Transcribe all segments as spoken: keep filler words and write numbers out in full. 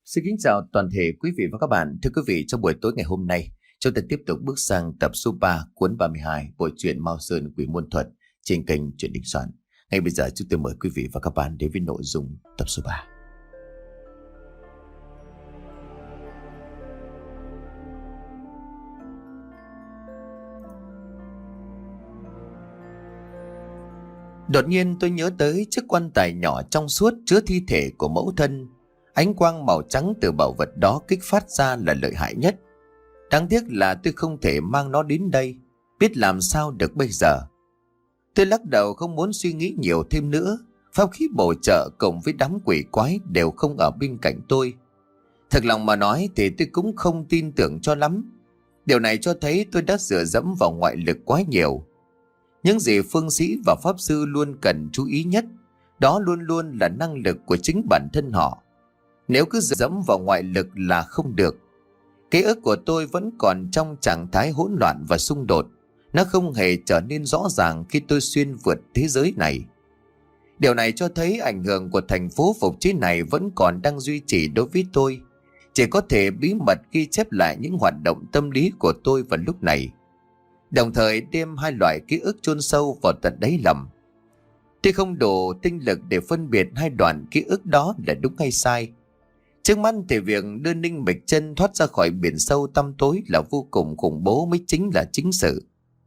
Xin kính chào toàn thể quý vị và các bạn. Thưa quý vị, trong buổi tối ngày hôm nay, chúng ta tiếp tục bước sang tập số ba cuốn ba mươi hai bộ truyện Mao Sơn Quỷ Môn Thuật trên kênh Truyện Đình Soạn. Ngay bây giờ chúng tôi mời quý vị và các bạn đến với nội dung tập số ba. Đột nhiên tôi nhớ tới chiếc quan tài nhỏ trong suốt chứa thi thể của mẫu thân. Ánh quang màu trắng từ bảo vật đó kích phát ra là lợi hại nhất. Đáng tiếc là tôi không thể mang nó đến đây, biết làm sao được bây giờ. Tôi lắc đầu không muốn suy nghĩ nhiều thêm nữa. Pháp khí bổ trợ cộng với đám quỷ quái đều không ở bên cạnh tôi. Thật lòng mà nói thì tôi cũng không tin tưởng cho lắm. Điều này cho thấy tôi đã dựa dẫm vào ngoại lực quá nhiều. Những gì phương sĩ và pháp sư luôn cần chú ý nhất, đó luôn luôn là năng lực của chính bản thân họ. Nếu cứ dựa dẫm vào ngoại lực là không được. Ký ức của tôi vẫn còn trong trạng thái hỗn loạn và xung đột. Nó không hề trở nên rõ ràng khi tôi xuyên vượt thế giới này. Điều này cho thấy ảnh hưởng của thành phố phục chế này vẫn còn đang duy trì đối với tôi. Chỉ có thể bí mật ghi chép lại những hoạt động tâm lý của tôi vào lúc này, đồng thời đem hai loại ký ức chôn sâu vào tận đáy lòng. Tôi không đủ tinh lực để phân biệt hai đoạn ký ức đó là đúng hay sai. Trước mắt thì việc đưa Ninh Bạch Chân thoát ra khỏi biển sâu tăm tối là vô cùng khủng bố mới chính là chính sự.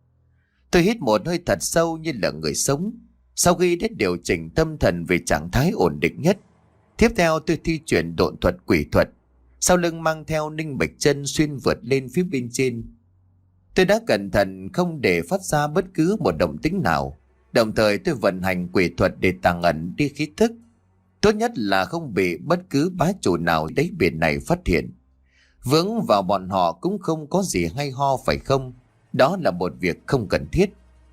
Tôi hít một hơi thật sâu như là người sống. Sau khi đã điều chỉnh tâm thần về trạng thái ổn định nhất, tiếp theo tôi thi chuyển độn thuật quỷ thuật, sau lưng mang theo Ninh Bạch Chân xuyên vượt lên phía bên trên. Tôi đã cẩn thận không để phát ra bất cứ một động tĩnh nào, đồng thời tôi vận hành quỷ thuật để tàng ẩn đi khí thức. Tốt nhất là không bị bất cứ bá chủ nào đáy biển này phát hiện. Vướng vào bọn họ cũng không có gì hay ho phải không? Đó là một việc không cần thiết.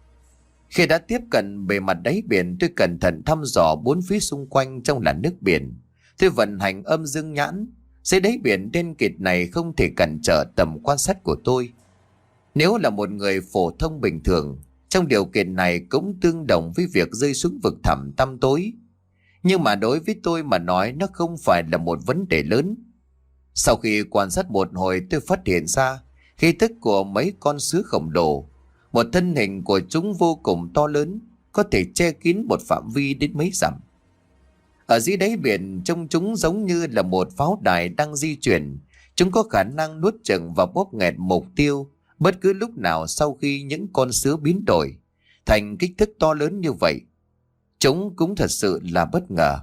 Khi đã tiếp cận bề mặt đáy biển, tôi cẩn thận thăm dò bốn phía xung quanh trong làn nước biển. Tôi vận hành âm dương nhãn. Dưới đáy biển đen kịt này không thể cản trở tầm quan sát của tôi. Nếu là một người phổ thông bình thường, trong điều kiện này cũng tương đồng với việc rơi xuống vực thẳm tăm tối. Nhưng mà đối với tôi mà nói nó không phải là một vấn đề lớn. Sau khi quan sát một hồi, tôi phát hiện ra khí tức của mấy con sứa khổng lồ. Một thân hình của chúng vô cùng to lớn, có thể che kín một phạm vi đến mấy dặm. Ở dưới đáy biển trông chúng giống như là một pháo đài đang di chuyển. Chúng có khả năng nuốt chửng và bóp nghẹt mục tiêu bất cứ lúc nào sau khi những con sứa biến đổi thành kích thước to lớn như vậy. Chúng cũng thật sự là bất ngờ.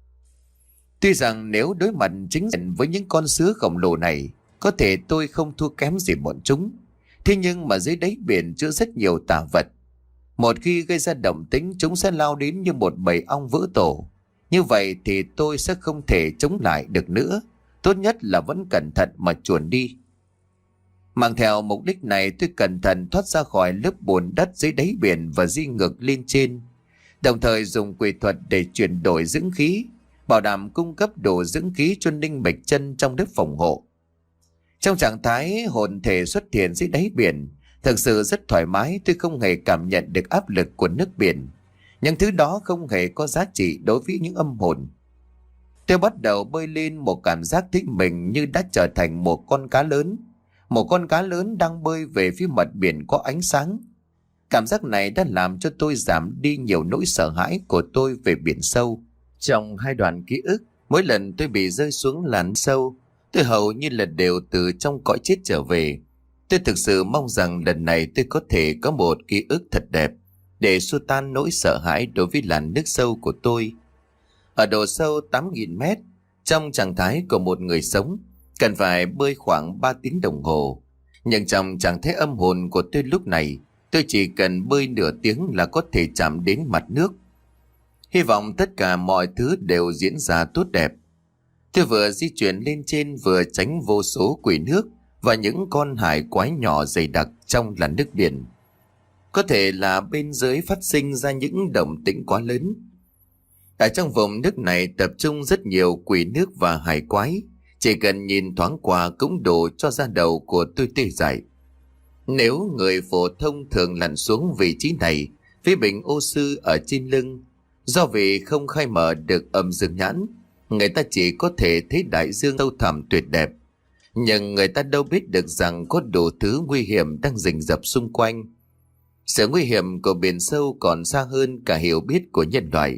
Tuy rằng nếu đối mặt chính diện với những con sứa khổng lồ này, có thể tôi không thua kém gì bọn chúng. Thế nhưng mà dưới đáy biển chứa rất nhiều tà vật. Một khi gây ra động tĩnh, chúng sẽ lao đến như một bầy ong vỡ tổ. Như vậy thì tôi sẽ không thể chống lại được nữa. Tốt nhất là vẫn cẩn thận mà chuồn đi. Mang theo mục đích này, tôi cẩn thận thoát ra khỏi lớp bùn đất dưới đáy biển và di ngược lên trên. Đồng thời dùng quỷ thuật để chuyển đổi dưỡng khí, bảo đảm cung cấp đủ dưỡng khí cho Ninh Bạch Chân trong lớp phòng hộ. Trong trạng thái hồn thể xuất hiện dưới đáy biển, thực sự rất thoải mái. Tôi không hề cảm nhận được áp lực của nước biển. Những thứ đó không hề có giá trị đối với những âm hồn. Tôi bắt đầu bơi lên, một cảm giác thấy mình như đã trở thành một con cá lớn. Một con cá lớn đang bơi về phía mặt biển có ánh sáng. Cảm giác này đã làm cho tôi giảm đi nhiều nỗi sợ hãi của tôi về biển sâu. Trong hai đoạn ký ức, mỗi lần tôi bị rơi xuống làn sâu, tôi hầu như là đều từ trong cõi chết trở về. Tôi thực sự mong rằng lần này tôi có thể có một ký ức thật đẹp để xua tan nỗi sợ hãi đối với làn nước sâu của tôi. Ở độ sâu tám nghìn mét, trong trạng thái của một người sống, cần phải bơi khoảng ba tiếng đồng hồ. Nhưng trong trạng thái âm hồn của tôi lúc này, tôi chỉ cần bơi nửa tiếng là có thể chạm đến mặt nước. Hy vọng tất cả mọi thứ đều diễn ra tốt đẹp. Tôi vừa di chuyển lên trên vừa tránh vô số quỷ nước và những con hải quái nhỏ dày đặc trong làn nước biển. Có thể là bên dưới phát sinh ra những động tĩnh quá lớn. Ở trong vùng nước này tập trung rất nhiều quỷ nước và hải quái. Chỉ cần nhìn thoáng qua cũng đủ cho da đầu của tôi tê dại. Nếu người phổ thông thường lặn xuống vị trí này với bình ô sư ở trên lưng, do vì không khai mở được âm dương nhãn, Người ta chỉ có thể thấy đại dương sâu thẳm tuyệt đẹp, nhưng người ta đâu biết được rằng có đủ thứ nguy hiểm đang rình rập xung quanh. Sự nguy hiểm của biển sâu còn xa hơn cả hiểu biết của nhân loại.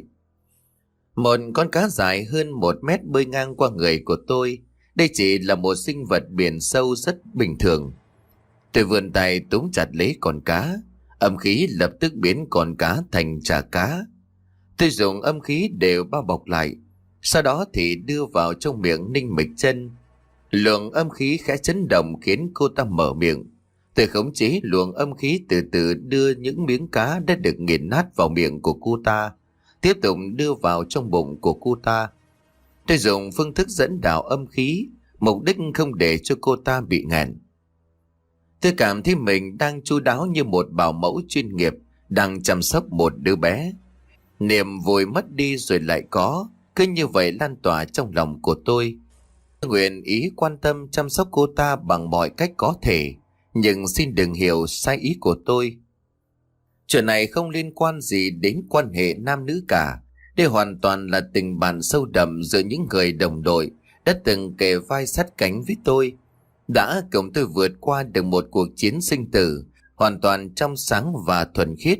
Một con cá dài hơn một mét bơi ngang qua người của tôi. Đây chỉ là một sinh vật biển sâu rất bình thường. Tôi vươn tay túm chặt lấy con cá. Âm khí lập tức biến con cá thành chả cá. Tôi dùng âm khí đều bao bọc lại. Sau đó thì đưa vào trong miệng Ninh Mịch Chân. Luồng âm khí khẽ chấn động khiến cô ta mở miệng. Tôi khống chế luồng âm khí từ từ đưa những miếng cá đã được nghiền nát vào miệng của cô ta, tiếp tục đưa vào trong bụng của cô ta. Tôi dùng phương thức dẫn đạo âm khí, mục đích không để cho cô ta bị nghẹn. Tôi cảm thấy mình đang chu đáo như một bảo mẫu chuyên nghiệp đang chăm sóc một đứa bé. Niềm vui mất đi rồi lại có, cứ như vậy lan tỏa trong lòng của tôi. Tôi nguyện ý quan tâm chăm sóc cô ta bằng mọi cách có thể, nhưng xin đừng hiểu sai ý của tôi. Chuyện này không liên quan gì đến quan hệ nam nữ cả. Đây hoàn toàn là tình bạn sâu đậm giữa những người đồng đội đã từng kề vai sát cánh với tôi, đã cùng tôi vượt qua được một cuộc chiến sinh tử hoàn toàn trong sáng và thuần khiết.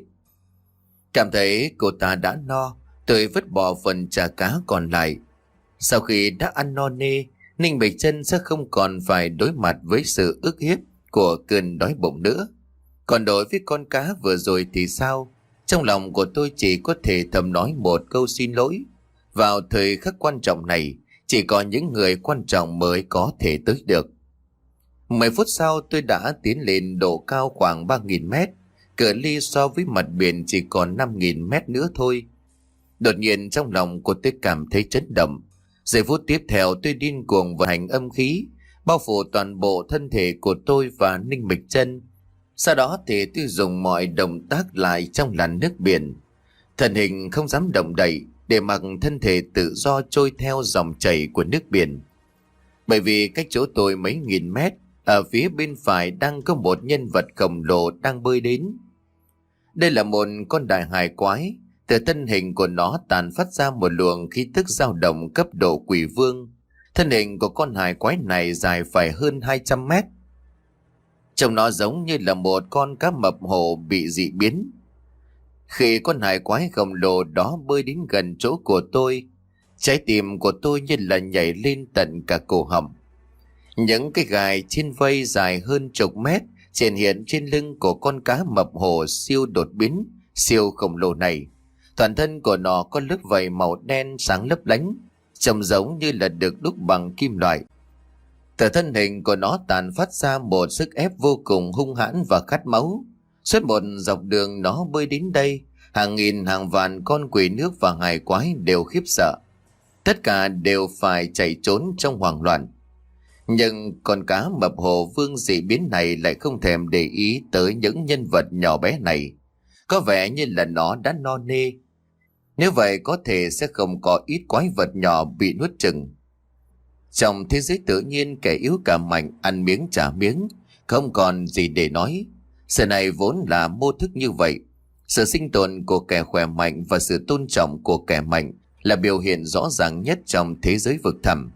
Cảm thấy cô ta đã no, tôi vứt bỏ phần chả cá còn lại. Sau khi đã ăn no nê, Ninh Bạch Chân sẽ không còn phải đối mặt với sự ức hiếp của cơn đói bụng nữa. Còn đối với con cá vừa rồi thì sao? Trong lòng của tôi chỉ có thể thầm nói một câu xin lỗi. Vào thời khắc quan trọng này, chỉ có những người quan trọng mới có thể tới được. Mười phút sau tôi đã tiến lên độ cao khoảng ba nghìn mét. Cự ly so với mặt biển chỉ còn năm nghìn mét nữa thôi. Đột nhiên trong lòng của tôi cảm thấy chấn động. Giây phút tiếp theo tôi điên cuồng vận hành âm khí, bao phủ toàn bộ thân thể của tôi và Ninh Mịch Chân. Sau đó thì tôi dùng mọi động tác lại trong làn nước biển. Thân hình không dám động đậy để mặc thân thể tự do trôi theo dòng chảy của nước biển. Bởi vì cách chỗ tôi mấy nghìn mét, ở phía bên phải đang có một nhân vật khổng lồ đang bơi đến. Đây là một con đại hải quái. Từ thân hình của nó tàn phát ra một luồng khí tức dao động cấp độ quỷ vương. Thân hình của con hải quái này dài phải hơn hai trăm mét. Trông nó giống như là một con cá mập hồ bị dị biến. Khi con hải quái khổng lồ đó bơi đến gần chỗ của tôi, trái tim của tôi như là nhảy lên tận cả cổ họng. Những cái gai trên vây dài hơn chục mét hiện hiện trên lưng của con cá mập hồ siêu đột biến, siêu khổng lồ này. Toàn thân của nó có lớp vảy màu đen sáng lấp lánh, trông giống như là được đúc bằng kim loại. Từ thân hình của nó tàn phát ra một sức ép vô cùng hung hãn và khát máu. Suốt một dọc đường nó bơi đến đây, hàng nghìn hàng vạn con quỷ nước và hải quái đều khiếp sợ. Tất cả đều phải chạy trốn trong hoảng loạn. Nhưng con cá mập hồ vương dị biến này lại không thèm để ý tới những nhân vật nhỏ bé này. Có vẻ như là nó đã no nê. Nếu vậy có thể sẽ không có ít quái vật nhỏ bị nuốt chừng. Trong thế giới tự nhiên, kẻ yếu cả mạnh ăn miếng trả miếng, không còn gì để nói. Sự này vốn là mô thức như vậy. Sự sinh tồn của kẻ khỏe mạnh và sự tôn trọng của kẻ mạnh là biểu hiện rõ ràng nhất trong thế giới vực thẳm.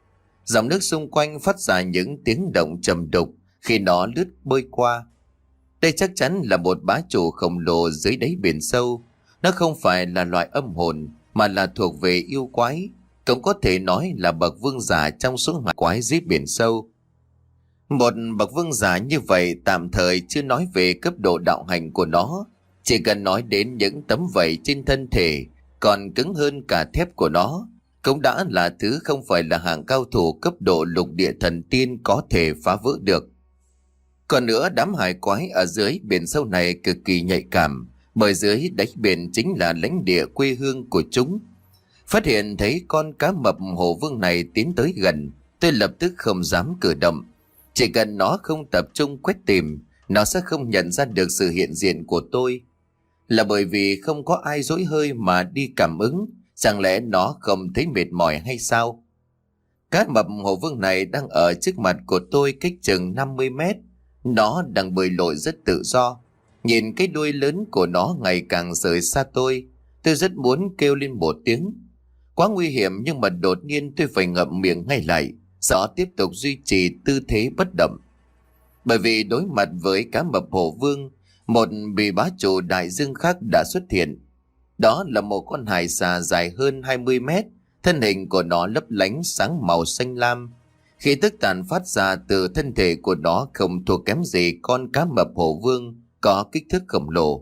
Dòng nước xung quanh phát ra những tiếng động trầm đục khi nó lướt bơi qua. Đây chắc chắn là một bá chủ khổng lồ dưới đáy biển sâu. Nó không phải là loại âm hồn mà là thuộc về yêu quái, cũng có thể nói là bậc vương giả trong số hải quái dưới biển sâu. Một bậc vương giả như vậy tạm thời chưa nói về cấp độ đạo hành của nó, chỉ cần nói đến những tấm vảy trên thân thể còn cứng hơn cả thép của nó, cũng đã là thứ không phải là hạng cao thủ cấp độ lục địa thần tiên có thể phá vỡ được. Còn nữa, đám hải quái ở dưới biển sâu này cực kỳ nhạy cảm, bởi dưới đáy biển chính là lãnh địa quê hương của chúng. Phát hiện thấy con cá mập hồ vương này tiến tới gần, tôi lập tức không dám cử động. Chỉ cần nó không tập trung quét tìm, nó sẽ không nhận ra được sự hiện diện của tôi. Là bởi vì không có ai dỗi hơi mà đi cảm ứng, chẳng lẽ nó không thấy mệt mỏi hay sao? Cá mập hồ vương này đang ở trước mặt của tôi cách chừng năm mươi mét. Nó đang bơi lội rất tự do. Nhìn cái đuôi lớn của nó ngày càng rời xa tôi, tôi rất muốn kêu lên một tiếng. Quá nguy hiểm, nhưng mà đột nhiên tôi phải ngậm miệng ngay lại, sợ tiếp tục duy trì tư thế bất động. Bởi vì đối mặt với cá mập hổ vương, một vị bá chủ đại dương khác đã xuất hiện. Đó là một con hải xà dài hơn hai mươi mét, thân hình của nó lấp lánh sáng màu xanh lam. Khí tức tàn phát ra từ thân thể của nó không thua kém gì con cá mập hổ vương có kích thước khổng lồ.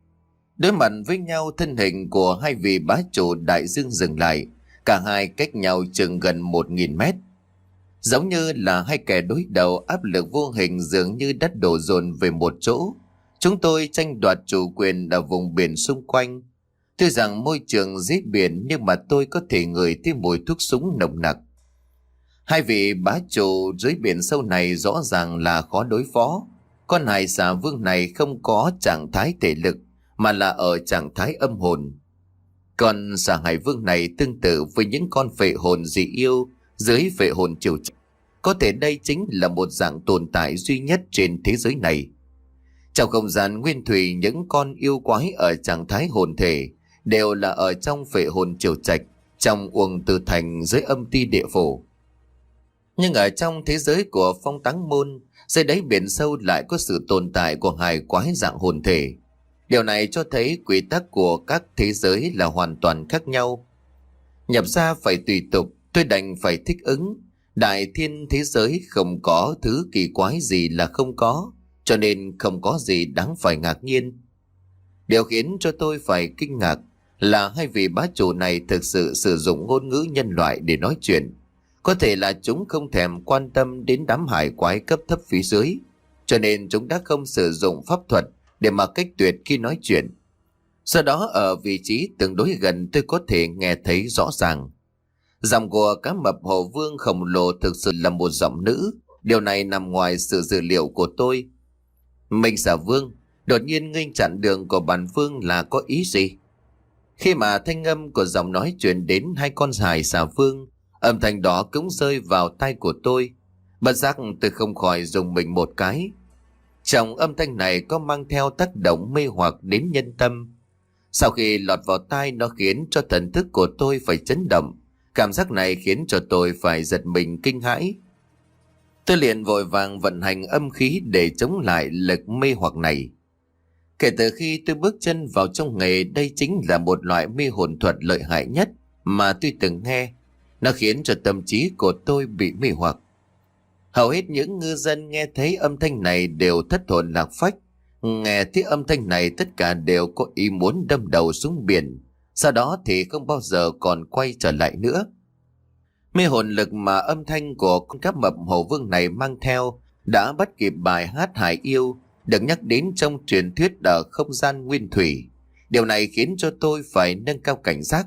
Đối mặt với nhau, thân hình của hai vị bá chủ đại dương dừng lại, cả hai cách nhau chừng gần một nghìn mét. Giống như là hai kẻ đối đầu, áp lực vô hình dường như đất đổ dồn về một chỗ. Chúng tôi tranh đoạt chủ quyền ở vùng biển xung quanh. Tuy rằng môi trường dưới biển, nhưng mà tôi có thể ngửi thấy mùi thuốc súng nồng nặc. Hai vị bá chủ dưới biển sâu này rõ ràng là khó đối phó. Con hải xà vương này không có trạng thái thể lực, mà là ở trạng thái âm hồn. Còn xà hải vương này tương tự với những con phệ hồn dị yêu dưới phệ hồn triều trạch. Có thể đây chính là một dạng tồn tại duy nhất trên thế giới này. Trong không gian nguyên thủy, những con yêu quái ở trạng thái hồn thể đều là ở trong phệ hồn triều trạch, trong uông từ thành dưới âm ti địa phủ. Nhưng ở trong thế giới của phong táng môn, dưới đáy biển sâu lại có sự tồn tại của hải quái dạng hồn thể. Điều này cho thấy quy tắc của các thế giới là hoàn toàn khác nhau. Nhập ra phải tùy tục, tôi đành phải thích ứng. Đại thiên thế giới không có thứ kỳ quái gì là không có, cho nên không có gì đáng phải ngạc nhiên. Điều khiến cho tôi phải kinh ngạc là hai vị bá chủ này thực sự sử dụng ngôn ngữ nhân loại để nói chuyện. Có thể là chúng không thèm quan tâm đến đám hải quái cấp thấp phía dưới, cho nên chúng đã không sử dụng pháp thuật để mà cách tuyệt khi nói chuyện. Sau đó ở vị trí tương đối gần, tôi có thể nghe thấy rõ ràng. Giọng của cá mập hổ vương khổng lồ thực sự là một giọng nữ. Điều này nằm ngoài sự dự liệu của tôi. Minh xà vương đột nhiên nghênh chặn đường của bản vương là có ý gì? Khi mà thanh âm của giọng nói truyền đến hai con hải xà vương, âm thanh đó cũng rơi vào tai của tôi. Bất giác tôi không khỏi dùng mình một cái. Trong âm thanh này có mang theo tác động mê hoặc đến nhân tâm. Sau khi lọt vào tai, nó khiến cho thần thức của tôi phải chấn động. Cảm giác này khiến cho tôi phải giật mình kinh hãi. Tôi liền vội vàng vận hành âm khí để chống lại lực mê hoặc này. Kể từ khi tôi bước chân vào trong nghề, đây chính là một loại mê hồn thuật lợi hại nhất mà tôi từng nghe. Nó khiến cho tâm trí của tôi bị mê hoặc. Hầu hết những ngư dân nghe thấy âm thanh này đều thất hồn lạc phách. Nghe thấy âm thanh này, tất cả đều có ý muốn đâm đầu xuống biển, sau đó thì không bao giờ còn quay trở lại nữa. Mê hồn lực mà âm thanh của con cá mập hổ vương này mang theo đã bắt kịp bài hát hải yêu được nhắc đến trong truyền thuyết ở không gian nguyên thủy. Điều này khiến cho tôi phải nâng cao cảnh giác.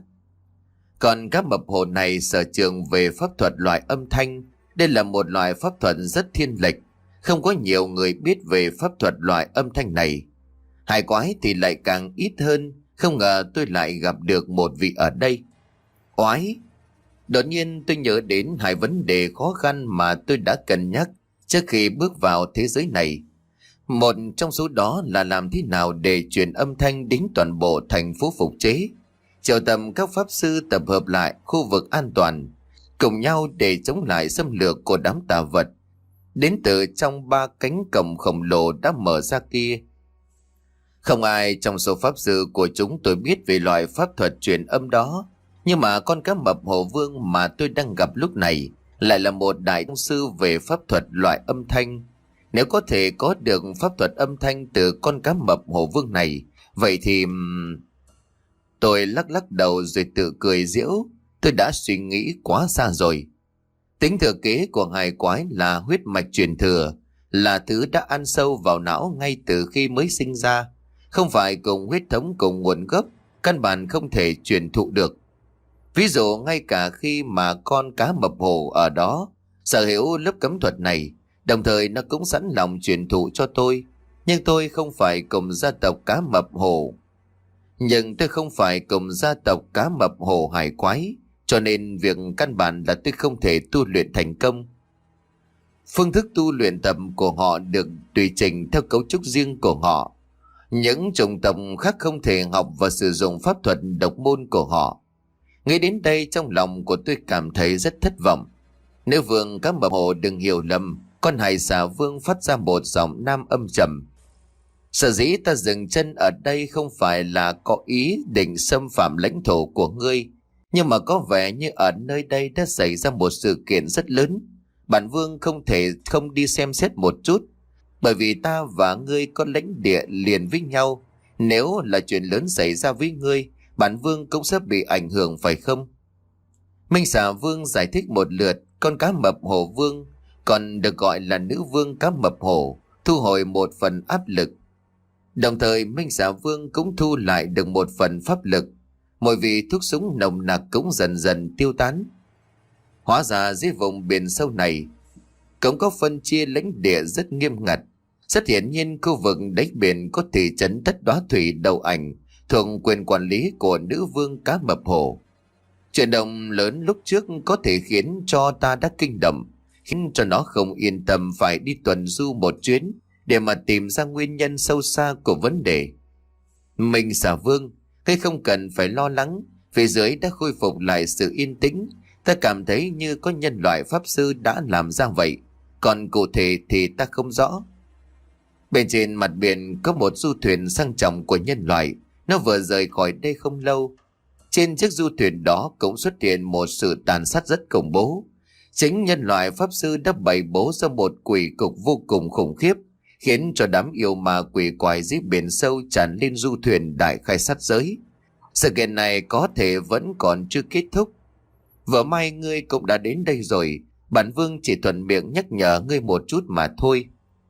Còn cá mập hổ này sở trường về pháp thuật loại âm thanh. Đây là một loại pháp thuật rất thiên lệch, không có nhiều người biết về pháp thuật loại âm thanh này. Hải quái thì lại càng ít hơn. Không ngờ tôi lại gặp được một vị ở đây. Oái! Đột nhiên tôi nhớ đến hai vấn đề khó khăn mà tôi đã cân nhắc trước khi bước vào thế giới này. Một trong số đó là làm thế nào để truyền âm thanh đến toàn bộ thành phố phục chế, triệu tập các pháp sư tập hợp lại khu vực an toàn, cùng nhau để chống lại xâm lược của đám tà vật đến từ trong ba cánh cổng khổng lồ đã mở ra kia. Không ai trong số pháp sư của chúng tôi biết về loại pháp thuật truyền âm đó, nhưng mà con cá mập hổ vương mà tôi đang gặp lúc này lại là một đại tông sư về pháp thuật loại âm thanh. Nếu có thể có được pháp thuật âm thanh từ con cá mập hổ vương này, vậy thì... Tôi lắc lắc đầu rồi tự cười giễu. Tôi đã suy nghĩ quá xa rồi. Tính thừa kế của hải quái là huyết mạch truyền thừa, là thứ đã ăn sâu vào não ngay từ khi mới sinh ra. Không phải cùng huyết thống cùng nguồn gốc, căn bản không thể truyền thụ được. Ví dụ ngay cả khi mà con cá mập hổ ở đó sở hữu lớp cấm thuật này, đồng thời nó cũng sẵn lòng truyền thụ cho tôi. Nhưng tôi không phải cùng gia tộc cá mập hổ. Nhưng tôi không phải cùng gia tộc cá mập hổ hải quái, cho nên việc căn bản là tôi không thể tu luyện thành công. Phương thức tu luyện tập của họ được tùy chỉnh theo cấu trúc riêng của họ. Những chủng tộc khác không thể học và sử dụng pháp thuật độc môn của họ. Nghĩ đến đây trong lòng của tôi cảm thấy rất thất vọng. Nữ vương cá mập hồ đừng hiểu lầm, con hải xà vương phát ra một giọng nam âm trầm. Sở dĩ ta dừng chân ở đây không phải là có ý định xâm phạm lãnh thổ của ngươi, nhưng mà có vẻ như ở nơi đây đã xảy ra một sự kiện rất lớn. Bản vương không thể không đi xem xét một chút, bởi vì ta và ngươi có lãnh địa liền với nhau. Nếu là chuyện lớn xảy ra với ngươi, bản vương cũng sẽ bị ảnh hưởng phải không? Minh xà vương giải thích một lượt. Con cá mập hồ vương, còn được gọi là nữ vương cá mập hồ, thu hồi một phần áp lực. Đồng thời Minh xà vương cũng thu lại được một phần pháp lực. Mùi vị thuốc súng nồng nặc cũng dần dần tiêu tán. Hóa ra dưới vùng biển sâu này cũng có phân chia lãnh địa rất nghiêm ngặt. Rất hiển nhiên khu vực đáy biển có thị trấn Đất Đóa Thủy Đầu Ảnh thuộc quyền quản lý của nữ vương cá mập hồ. Chuyển động lớn lúc trước có thể khiến cho ta đã kinh động, khiến cho nó không yên tâm phải đi tuần du một chuyến để mà tìm ra nguyên nhân sâu xa của vấn đề. Minh xà vương, ngươi không cần phải lo lắng, phía dưới đã khôi phục lại sự yên tĩnh. Ta cảm thấy như có nhân loại pháp sư đã làm ra vậy, còn cụ thể thì ta không rõ. Bên trên mặt biển có một du thuyền sang trọng của nhân loại, nó vừa rời khỏi đây không lâu. Trên chiếc du thuyền đó cũng xuất hiện một sự tàn sát rất khủng bố. Chính nhân loại pháp sư đã bày bố ra một quỷ cục vô cùng khủng khiếp, khiến cho đám yêu ma quỷ quái dưới biển sâu tràn lên du thuyền đại khai sát giới. Sự kiện này có thể vẫn còn chưa kết thúc. Vừa may ngươi cũng đã đến đây rồi, bản vương chỉ thuận miệng nhắc nhở ngươi một chút mà thôi.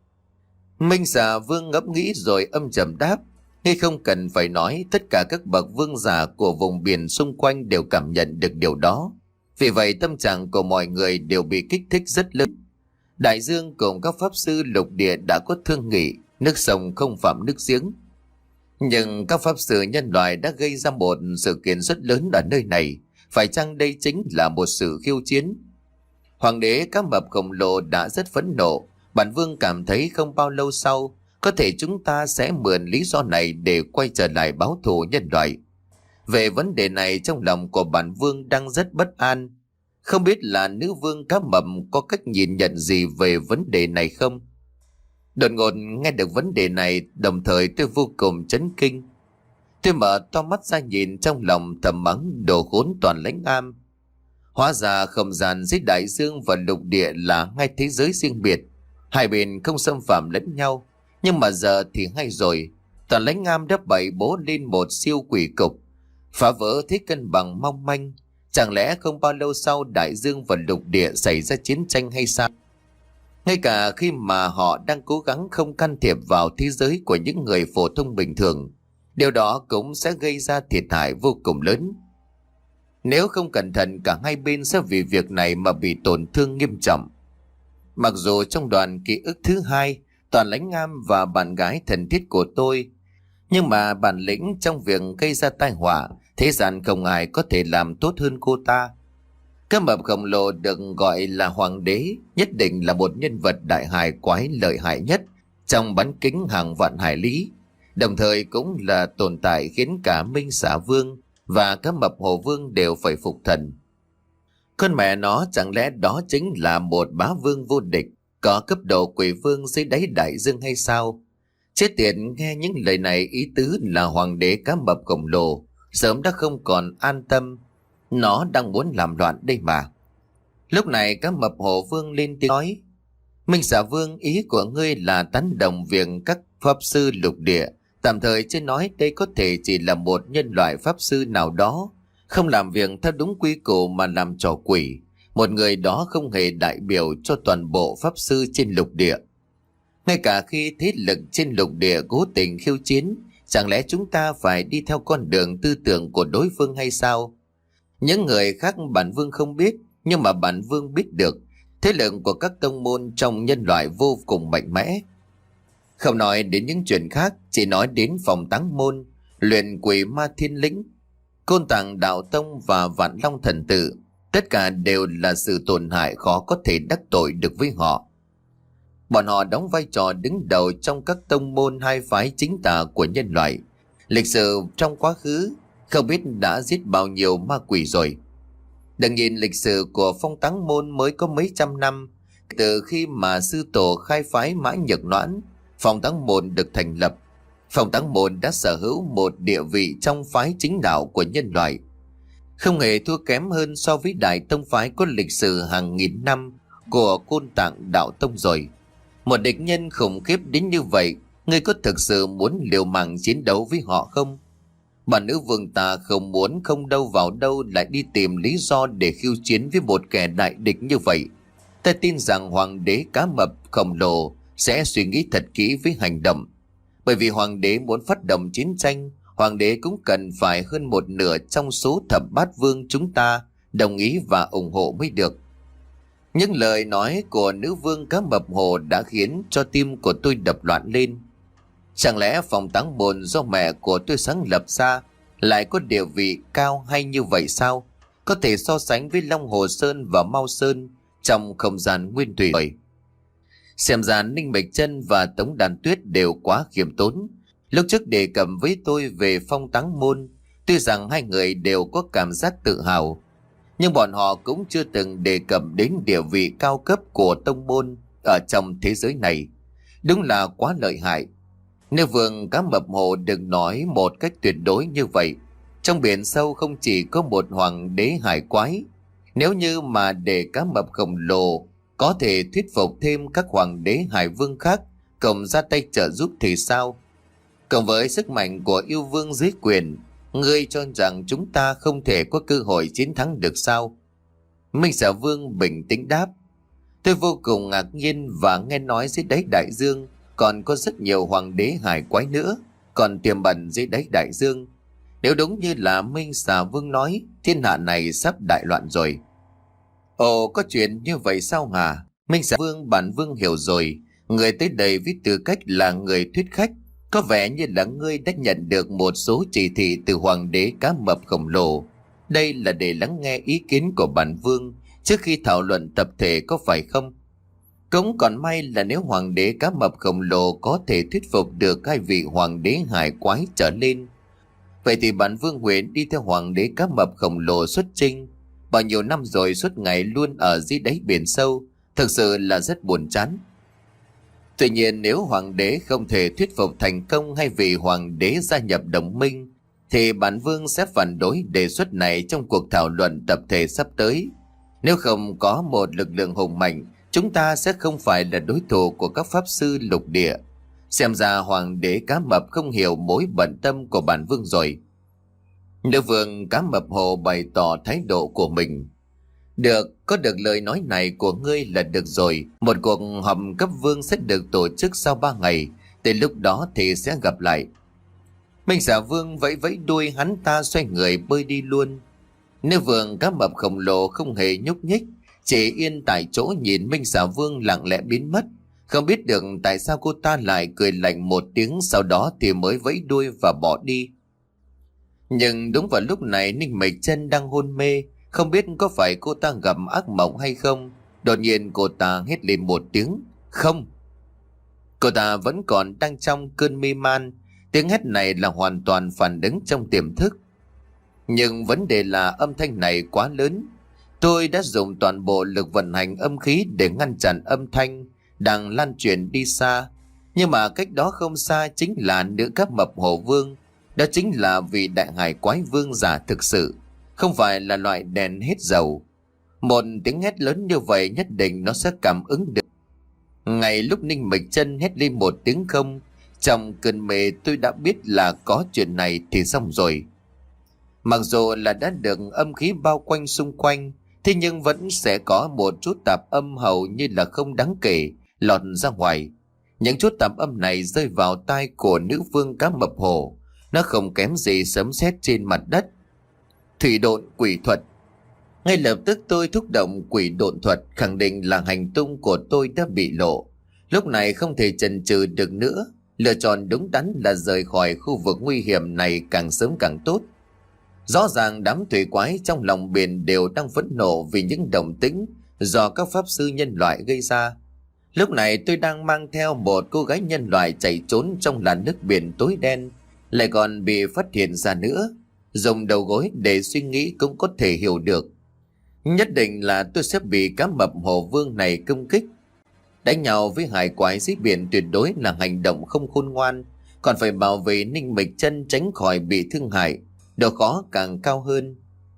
Minh xà vương ngẫm nghĩ rồi âm trầm đáp. Ngươi không cần phải nói, tất cả các bậc vương giả của vùng biển xung quanh đều cảm nhận được điều đó. Vì vậy tâm trạng của mọi người đều bị kích thích rất lớn. Đại dương cùng các pháp sư lục địa đã có thương nghị, nước sông không phạm nước giếng. Nhưng các pháp sư nhân loại đã gây ra một sự kiện rất lớn ở nơi này. Phải chăng đây chính là một sự khiêu chiến? Hoàng đế cá mập khổng lồ đã rất phẫn nộ. Bản vương cảm thấy không bao lâu sau, có thể chúng ta sẽ mượn lý do này để quay trở lại báo thù nhân loại. Về vấn đề này trong lòng của bản vương đang rất bất an. Không biết là nữ vương cá mập có cách nhìn nhận gì về vấn đề này không? Đột ngột nghe được vấn đề này, đồng thời tôi vô cùng chấn kinh. Tôi mở to mắt ra nhìn, trong lòng thầm mắng đồ khốn toàn lãnh am. Hóa ra không gian dưới đại dương và lục địa là hai thế giới riêng biệt. Hai bên không xâm phạm lẫn nhau. Nhưng mà giờ thì hay rồi, toàn lãnh am đã bày bố lên một siêu quỷ cục, phá vỡ thế cân bằng mong manh. Chẳng lẽ không bao lâu sau đại dương và lục địa xảy ra chiến tranh hay sao? Ngay cả khi mà họ đang cố gắng không can thiệp vào thế giới của những người phổ thông bình thường, điều đó cũng sẽ gây ra thiệt hại vô cùng lớn. Nếu không cẩn thận, cả hai bên sẽ vì việc này mà bị tổn thương nghiêm trọng. Mặc dù trong đoạn ký ức thứ hai, toàn lãnh am và bạn gái thân thiết của tôi, nhưng mà bản lĩnh trong việc gây ra tai họa, thế gian không ai có thể làm tốt hơn cô ta. Cá mập khổng lồ được gọi là hoàng đế, nhất định là một nhân vật đại hài quái lợi hại nhất trong bán kính hàng vạn hải lý, đồng thời cũng là tồn tại khiến cả Minh xà vương và cá mập hồ vương đều phải phục thần. Con mẹ nó, chẳng lẽ đó chính là một bá vương vô địch, có cấp độ quỷ vương dưới đáy đại dương hay sao? Chết tiệt, nghe những lời này ý tứ là hoàng đế cá mập khổng lồ sớm đã không còn an tâm. Nó đang muốn làm loạn đây mà. Lúc này cá mập hồ vương lên tiếng nói: Minh xà vương, ý của ngươi là tán đồng việc các pháp sư lục địa tạm thời chưa nói đây có thể chỉ là một nhân loại pháp sư nào đó, không làm việc theo đúng quy củ mà làm trò quỷ. Một người đó không hề đại biểu cho toàn bộ pháp sư trên lục địa. Ngay cả khi thế lực trên lục địa cố tình khiêu chiến, chẳng lẽ chúng ta phải đi theo con đường tư tưởng của đối phương hay sao? Những người khác bản vương không biết, nhưng mà bản vương biết được thế lực của các tông môn trong nhân loại vô cùng mạnh mẽ. Không nói đến những chuyện khác, chỉ nói đến phòng táng môn, luyện quỷ ma thiên lĩnh, côn tàng đạo tông và vạn long thần tự, tất cả đều là sự tổn hại khó có thể đắc tội được với họ. Bọn họ đóng vai trò đứng đầu trong các tông môn hai phái chính tà của nhân loại. Lịch sử trong quá khứ không biết đã giết bao nhiêu ma quỷ rồi. Đừng nhìn lịch sử của Phong Táng Môn mới có mấy trăm năm. Từ khi mà sư tổ khai phái Mã Nhật Noãn, Phong Táng Môn được thành lập. Phong Táng Môn đã sở hữu một địa vị trong phái chính đạo của nhân loại, không hề thua kém hơn so với đại tông phái có lịch sử hàng nghìn năm của Côn Tạng Đạo Tông rồi. Một địch nhân khủng khiếp đến như vậy, ngươi có thực sự muốn liều mạng chiến đấu với họ không? Bản nữ vương ta không muốn không đâu vào đâu lại đi tìm lý do để khiêu chiến với một kẻ đại địch như vậy. Ta tin rằng hoàng đế cá mập khổng lồ sẽ suy nghĩ thật kỹ với hành động. Bởi vì hoàng đế muốn phát động chiến tranh, hoàng đế cũng cần phải hơn một nửa trong số thập bát vương chúng ta đồng ý và ủng hộ mới được. Những lời nói của nữ vương cá mập hồ đã khiến cho tim của tôi đập loạn lên. Chẳng lẽ Phong Táng Môn do mẹ của tôi sáng lập ra lại có địa vị cao hay như vậy sao? Có thể so sánh với Long Hồ Sơn và Mao Sơn trong không gian nguyên thủy. Xem ra Ninh Bạch Chân và Tống Đàn Tuyết đều quá khiêm tốn. Lúc trước đề cập với tôi về Phong Táng Môn, tuy rằng hai người đều có cảm giác tự hào, nhưng bọn họ cũng chưa từng đề cập đến địa vị cao cấp của tông môn ở trong thế giới này. Đúng là quá lợi hại. Nếu vương cá mập hồ đừng nói một cách tuyệt đối như vậy. Trong biển sâu không chỉ có một hoàng đế hải quái. Nếu như mà để cá mập khổng lồ có thể thuyết phục thêm các hoàng đế hải vương khác cùng ra tay trợ giúp thì sao? Cộng với sức mạnh của yêu vương dưới quyền, ngươi cho rằng chúng ta không thể có cơ hội chiến thắng được sao? Minh Sở Vương bình tĩnh đáp. Tôi vô cùng ngạc nhiên và nghe nói dưới đáy đại dương còn có rất nhiều hoàng đế hải quái nữa, còn tiềm ẩn dưới đáy đại dương. Nếu đúng như là Minh Sở Vương nói, thiên hạ này sắp đại loạn rồi. Ồ, có chuyện như vậy sao hả? Minh Sở Vương bản vương hiểu rồi. Người tới đây với tư cách là người thuyết khách, có vẻ như là ngươi đã nhận được một số chỉ thị từ hoàng đế cá mập khổng lồ. Đây là để lắng nghe ý kiến của bản vương trước khi thảo luận tập thể, có phải không? Cũng còn may là nếu hoàng đế cá mập khổng lồ có thể thuyết phục được hai vị hoàng đế hải quái trở lên, vậy thì bản vương nguyện đi theo hoàng đế cá mập khổng lồ xuất chinh. Bao nhiêu năm rồi suốt ngày luôn ở dưới đáy biển sâu, thực sự là rất buồn chán. Tuy nhiên nếu hoàng đế không thể thuyết phục thành công hai vị hoàng đế gia nhập đồng minh, thì bản vương sẽ phản đối đề xuất này trong cuộc thảo luận tập thể sắp tới. Nếu không có một lực lượng hùng mạnh, chúng ta sẽ không phải là đối thủ của các pháp sư lục địa. Xem ra hoàng đế cá mập không hiểu mối bận tâm của bản vương rồi. Nữ vương cá mập hồ bày tỏ thái độ của mình. Được, có được lời nói này của ngươi là được rồi. Một cuộc họp cấp vương sẽ được tổ chức sau ba ngày. Tới lúc đó thì sẽ gặp lại. Minh Giả Vương vẫy vẫy đuôi, hắn ta xoay người bơi đi luôn. Nữ vương cá mập khổng lồ không hề nhúc nhích, chỉ yên tại chỗ nhìn Minh Giả Vương lặng lẽ biến mất. Không biết được tại sao cô ta lại cười lạnh một tiếng, sau đó thì mới vẫy đuôi và bỏ đi. Nhưng đúng vào lúc này Ninh Mịch Chân đang hôn mê, không biết có phải cô ta gặp ác mộng hay không. Đột nhiên cô ta hét lên một tiếng không. Cô ta vẫn còn đang trong cơn mê man. Tiếng hét này là hoàn toàn phản ứng trong tiềm thức. Nhưng vấn đề là âm thanh này quá lớn. Tôi đã dùng toàn bộ lực vận hành âm khí để ngăn chặn âm thanh đang lan truyền đi xa. Nhưng mà cách đó không xa chính là nữ cấp mập hồ vương. Đó chính là vị đại hải quái vương giả thực sự, không phải là loại đèn hết dầu. Một tiếng hét lớn như vậy nhất định nó sẽ cảm ứng được. Ngay lúc Ninh Mịch Chân hét lên một tiếng không, trong cơn mê tôi đã biết là có chuyện này thì xong rồi. Mặc dù là đã được âm khí bao quanh xung quanh, thế nhưng vẫn sẽ có một chút tạp âm hầu như là không đáng kể lọt ra ngoài. Những chút tạp âm này rơi vào tai của nữ vương cá mập hồ, nó không kém gì sấm sét trên mặt đất. Thủy độn quỷ thuật. Ngay lập tức tôi thúc động quỷ độn thuật, khẳng định là hành tung của tôi đã bị lộ. Lúc này không thể chần chừ được nữa, lựa chọn đúng đắn là rời khỏi khu vực nguy hiểm này càng sớm càng tốt. Rõ ràng đám thủy quái trong lòng biển đều đang phẫn nộ vì những động tĩnh do các pháp sư nhân loại gây ra. Lúc này tôi đang mang theo một cô gái nhân loại chạy trốn trong làn nước biển tối đen, lại còn bị phát hiện ra nữa. dùng đầu gối để suy nghĩ cũng có thể hiểu được. Nhất định là tôi sẽ bị cá mập Hồ Vương này công kích. Đánh nhau với hải quái dưới biển tuyệt đối là hành động không khôn ngoan, còn phải bảo vệ Ninh Mịch Chân tránh khỏi bị thương hại, độ khó càng cao hơn.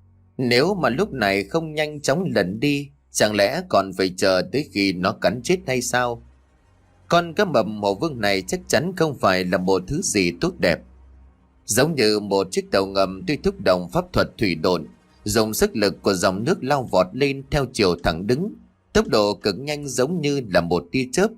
Nếu mà lúc này không nhanh chóng lẩn đi, chẳng lẽ còn phải chờ tới khi nó cắn chết hay sao? Con cá mập Hồ Vương này chắc chắn không phải là một thứ gì tốt đẹp. Giống như một chiếc tàu ngầm tuy thúc động pháp thuật thủy độn, dùng sức lực của dòng nước lao vọt lên theo chiều thẳng đứng, tốc độ cực nhanh giống như là một tia chớp.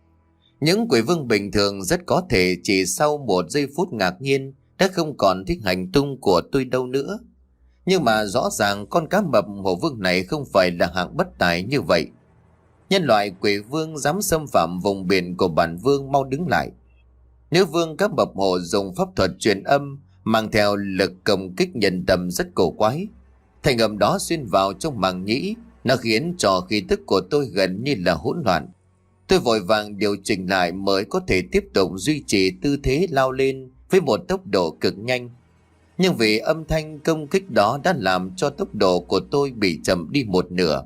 Những quỷ vương bình thường rất có thể chỉ sau một giây phút ngạc nhiên đã không còn thích hành tung của tôi đâu nữa. Nhưng mà rõ ràng con cá mập Hồ Vương này không phải là hạng bất tài như vậy. Nhân loại quỷ vương dám xâm phạm vùng biển của bản vương, mau đứng lại. Nếu vương cá mập hồ dùng pháp thuật truyền âm mang theo lực công kích nhân tâm rất cổ quái, thành âm đó xuyên vào trong màng nhĩ, nó khiến cho khí tức của tôi gần như là hỗn loạn. Tôi vội vàng điều chỉnh lại mới có thể tiếp tục duy trì tư thế lao lên với một tốc độ cực nhanh. Nhưng vì âm thanh công kích đó đã làm cho tốc độ của tôi bị chậm đi một nửa.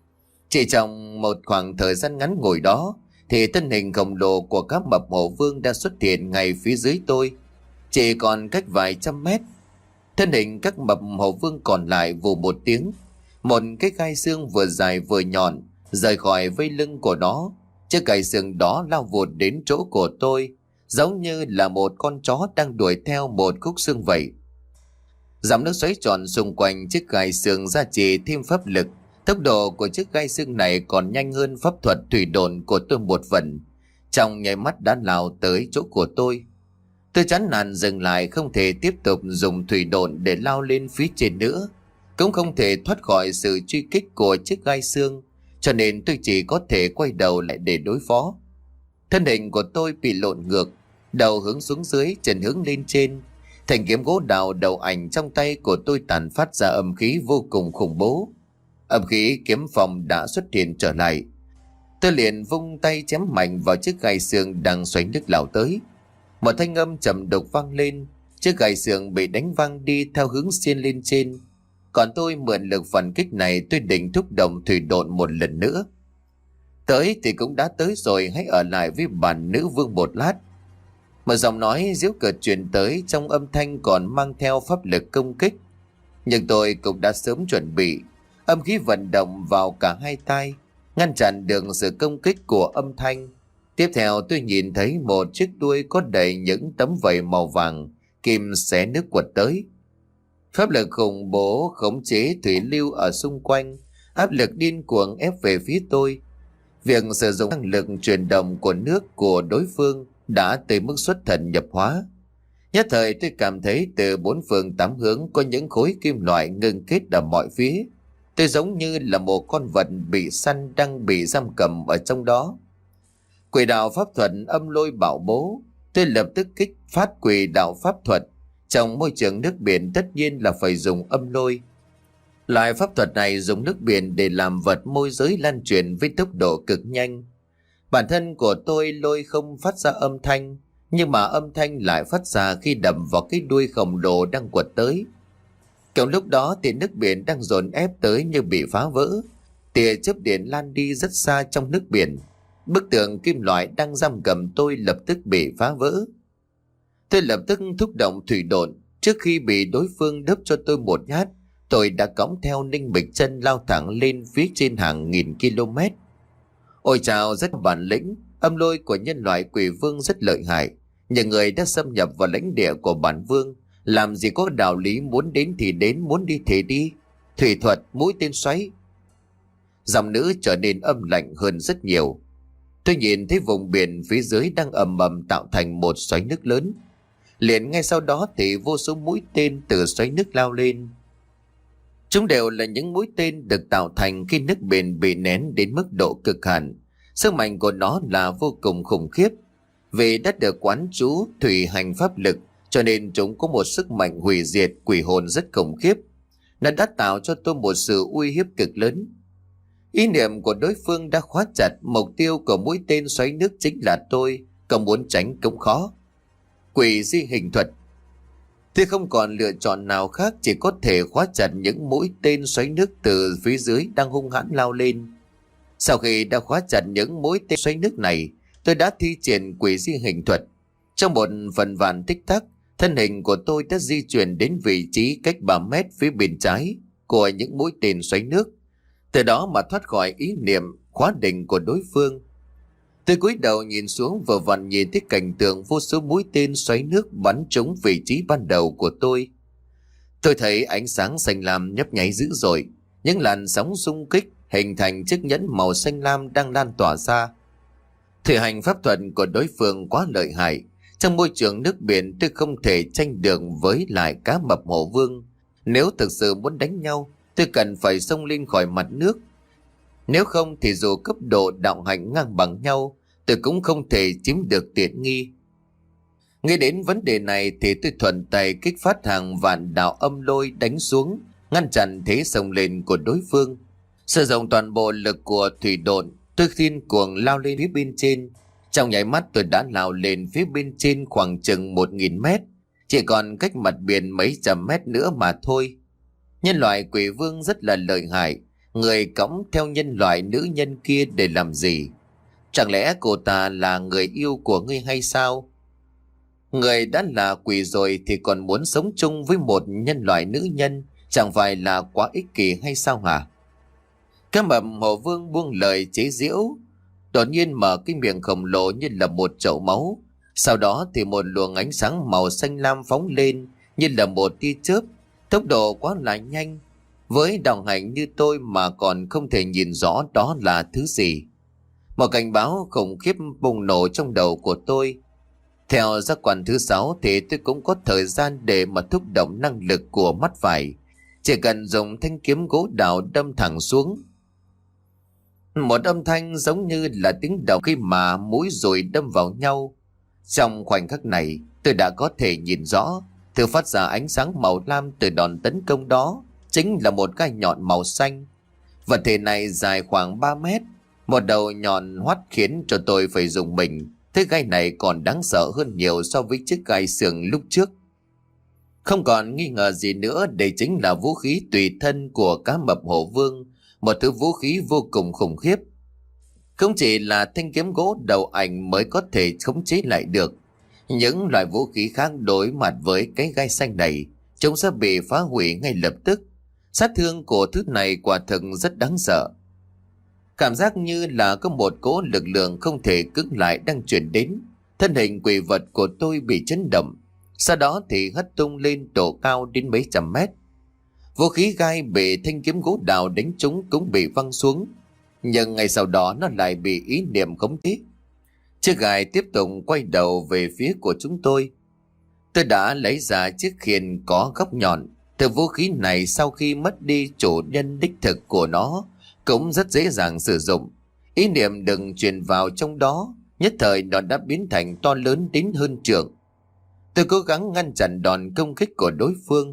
Chỉ trong một khoảng thời gian ngắn ngủi đó thì thân hình khổng lồ của cá mập Hồ Vương đã xuất hiện ngay phía dưới tôi, chỉ còn cách vài trăm mét. Thân hình các mập Hồ Vương còn lại vù một tiếng, một cái gai xương vừa dài vừa nhọn rời khỏi vây lưng của nó. Chiếc gai xương đó lao vụt đến chỗ của tôi, giống như là một con chó đang đuổi theo một khúc xương vậy. Dòng nước xoáy tròn xung quanh chiếc gai xương gia trì thêm pháp lực. Tốc độ của chiếc gai xương này còn nhanh hơn pháp thuật thủy độn của tôi một phần, trong nháy mắt đã lao tới chỗ của tôi. Tôi chán nản dừng lại, không thể tiếp tục dùng thủy độn để lao lên phía trên nữa, cũng không thể thoát khỏi sự truy kích của chiếc gai xương, cho nên tôi chỉ có thể quay đầu lại để đối phó. Thân hình của tôi bị lộn ngược, đầu hướng xuống dưới, chân hướng lên trên. Thanh kiếm gỗ đào đầu ảnh trong tay của tôi tản phát ra âm khí vô cùng khủng bố. Âm khí kiếm phong đã xuất hiện trở lại. Tôi liền vung tay chém mạnh vào chiếc gai xương đang xoáy nước lao tới. Một thanh âm trầm đục vang lên, chiếc gai xương bị đánh văng đi theo hướng xiên lên trên. Còn tôi mượn lực phản kích này, tôi định thúc động thủy độn một lần nữa. Tới thì cũng đã tới rồi, hãy ở lại với bản nữ vương một lát. Một giọng nói giễu cợt truyền tới, trong âm thanh còn mang theo pháp lực công kích. Nhưng tôi cũng đã sớm chuẩn bị. Âm khí vận động vào cả hai tai, ngăn chặn được sự công kích của âm thanh. Tiếp theo tôi nhìn thấy một chiếc đuôi có đầy những tấm vảy màu vàng, kim xé nước quật tới. Pháp lực khủng bố khống chế thủy lưu ở xung quanh, áp lực điên cuồng ép về phía tôi. Việc sử dụng năng lực chuyển động của nước của đối phương đã tới mức xuất thần nhập hóa. Nhất thời tôi cảm thấy từ bốn phương tám hướng có những khối kim loại ngưng kết ở mọi phía. Tôi giống như là một con vật bị săn đang bị giam cầm ở trong đó. Quỷ đạo pháp thuật âm lôi bảo bố, tôi lập tức kích phát quỷ đạo pháp thuật. Trong môi trường nước biển tất nhiên là phải dùng âm lôi. Loại pháp thuật này dùng nước biển để làm vật môi giới lan truyền với tốc độ cực nhanh. Bản thân của tôi lôi không phát ra âm thanh, nhưng mà âm thanh lại phát ra khi đâm vào cái đuôi khổng lồ đang quật tới. Kiểu lúc đó thì nước biển đang dồn ép tới như bị phá vỡ. Tia chớp điện lan đi rất xa trong nước biển. Bức tường kim loại đang giam cầm tôi lập tức bị phá vỡ. Tôi lập tức thúc động thủy độn. Trước khi bị đối phương đớp cho tôi một nhát, tôi đã cõng theo Ninh Mịch Chân lao thẳng lên phía trên hàng nghìn km. Ôi chào, rất bản lĩnh. Âm lôi của nhân loại quỷ vương rất lợi hại. Những người đã xâm nhập vào lãnh địa của bản vương, làm gì có đạo lý muốn đến thì đến, muốn đi thì đi. Thủy thuật, mũi tên xoáy. Dòng nữ trở nên âm lạnh hơn rất nhiều. Tôi nhìn thấy vùng biển phía dưới đang ầm ầm tạo thành một xoáy nước lớn. Liền ngay sau đó thì vô số mũi tên từ xoáy nước lao lên. Chúng đều là những mũi tên được tạo thành khi nước biển bị nén đến mức độ cực hạn. Sức mạnh của nó là vô cùng khủng khiếp. Vì đã được quán chú thủy hành pháp lực, cho nên chúng có một sức mạnh hủy diệt quỷ hồn rất khủng khiếp. Nó đã tạo cho tôi một sự uy hiếp cực lớn. Ý niệm của đối phương đã khóa chặt, mục tiêu của mũi tên xoáy nước chính là tôi, còn muốn tránh cũng khó. Quỷ di hình thuật. Tôi không còn lựa chọn nào khác, chỉ có thể khóa chặt những mũi tên xoáy nước từ phía dưới đang hung hãn lao lên. Sau khi đã khóa chặt những mũi tên xoáy nước này, tôi đã thi triển quỷ di hình thuật. Trong một phần vạn tích tắc, thân hình của tôi đã di chuyển đến vị trí cách ba mét phía bên trái của những mũi tên xoáy nước. Từ đó mà thoát khỏi ý niệm khóa định của đối phương. Tôi cúi đầu nhìn xuống, vừa vặn nhìn thấy cảnh tượng vô số mũi tên xoáy nước bắn trúng vị trí ban đầu của tôi. Tôi thấy ánh sáng xanh lam nhấp nháy dữ dội, những làn sóng xung kích hình thành chiếc nhẫn màu xanh lam đang lan tỏa ra. Thể hành pháp thuật của đối phương quá lợi hại. Trong môi trường nước biển, tôi không thể tranh được với lại cá mập hổ vương. Nếu thực sự muốn đánh nhau, tôi cần phải xông lên khỏi mặt nước. Nếu không thì dù cấp độ đạo hạnh ngang bằng nhau, tôi cũng không thể chiếm được tiện nghi. Nghĩ đến vấn đề này thì tôi thuận tay kích phát hàng vạn đạo âm lôi đánh xuống, ngăn chặn thế xông lên của đối phương. Sử dụng toàn bộ lực của thủy độn, tôi thiên cuồng lao lên phía bên trên. Trong nháy mắt tôi đã lao lên phía bên trên khoảng chừng một nghìn mét, chỉ còn cách mặt biển mấy trăm mét nữa mà thôi. Nhân loại quỷ vương rất là lợi hại. Người cõng theo nhân loại nữ nhân kia để làm gì? Chẳng lẽ cô ta là người yêu của ngươi hay sao? Người đã là quỷ rồi thì còn muốn sống chung với một nhân loại nữ nhân, chẳng phải là quá ích kỷ hay sao hả? Cá mập hổ vương buông lời chế giễu, đột nhiên mở cái miệng khổng lồ như là một chậu máu. Sau đó thì một luồng ánh sáng màu xanh lam phóng lên như là một tia chớp, tốc độ quá là nhanh. Với đạo hạnh như tôi mà còn không thể nhìn rõ đó là thứ gì. Một cảnh báo khủng khiếp bùng nổ trong đầu của tôi. Theo giác quan thứ sáu thì tôi cũng có thời gian để mà thúc động năng lực của mắt phải. Chỉ cần dùng thanh kiếm gỗ đào đâm thẳng xuống. Một âm thanh giống như là tiếng động khi mà mũi dùi đâm vào nhau. Trong khoảnh khắc này, tôi đã có thể nhìn rõ, thứ phát ra ánh sáng màu lam từ đòn tấn công đó chính là một gai nhọn màu xanh. Vật thể này dài khoảng ba mét, một đầu nhọn hoắt khiến cho tôi phải dùng mình. Thế gai này còn đáng sợ hơn nhiều so với chiếc gai sừng lúc trước. Không còn nghi ngờ gì nữa, đây chính là vũ khí tùy thân của cá mập hổ vương, một thứ vũ khí vô cùng khủng khiếp. Không chỉ là thanh kiếm gỗ đầu ảnh mới có thể khống chế lại được. Những loại vũ khí khác đối mặt với cái gai xanh này, chúng sẽ bị phá hủy ngay lập tức. Sát thương của thứ này quả thực rất đáng sợ. Cảm giác như là có một cỗ lực lượng không thể cưỡng lại đang chuyển đến. Thân hình quỷ vật của tôi bị chấn động, sau đó thì hất tung lên độ cao đến mấy trăm mét. Vũ khí gai bị thanh kiếm gỗ đào đánh trúng cũng bị văng xuống, nhưng ngay sau đó nó lại bị ý niệm khống chế. Chiếc gai tiếp tục quay đầu về phía của chúng tôi. Tôi đã lấy ra chiếc khiên có góc nhọn. Từ vũ khí này sau khi mất đi chủ nhân đích thực của nó cũng rất dễ dàng sử dụng. Ý niệm đừng truyền vào trong đó, nhất thời nó đã biến thành to lớn đến hơn trượng. Tôi cố gắng ngăn chặn đòn công kích của đối phương.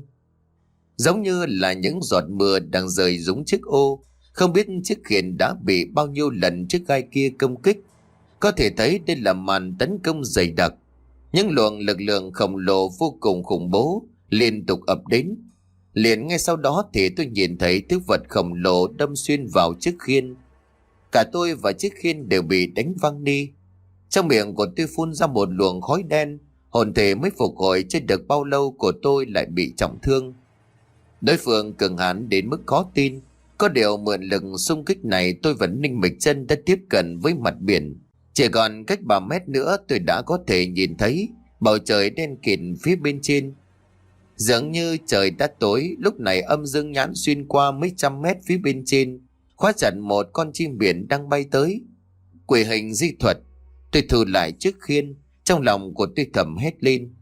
Giống như là những giọt mưa đang rơi rúng chiếc ô, không biết chiếc khiên đã bị bao nhiêu lần chiếc gai kia công kích. Có thể thấy đây là màn tấn công dày đặc. Những luồng lực lượng khổng lồ vô cùng khủng bố liên tục ập đến. Liền ngay sau đó thì tôi nhìn thấy thứ vật khổng lồ đâm xuyên vào chiếc khiên. Cả tôi và chiếc khiên đều bị đánh văng đi. Trong miệng của tôi phun ra một luồng khói đen. Hồn thể mới phục hồi chưa được bao lâu của tôi lại bị trọng thương. Đối phương cường hãn đến mức khó tin. Có điều mượn lực xung kích này tôi vẫn ninh mịch chân đã tiếp cận với mặt biển. Chỉ còn cách ba mét nữa tôi đã có thể nhìn thấy bầu trời đen kịt phía bên trên. Dường như trời đã tối, lúc này âm dương nhãn xuyên qua mấy trăm mét phía bên trên, khóa chặt một con chim biển đang bay tới. Quỷ hình di thuật, tôi thu lại chiếc khiên, trong lòng của tôi thầm hét lên.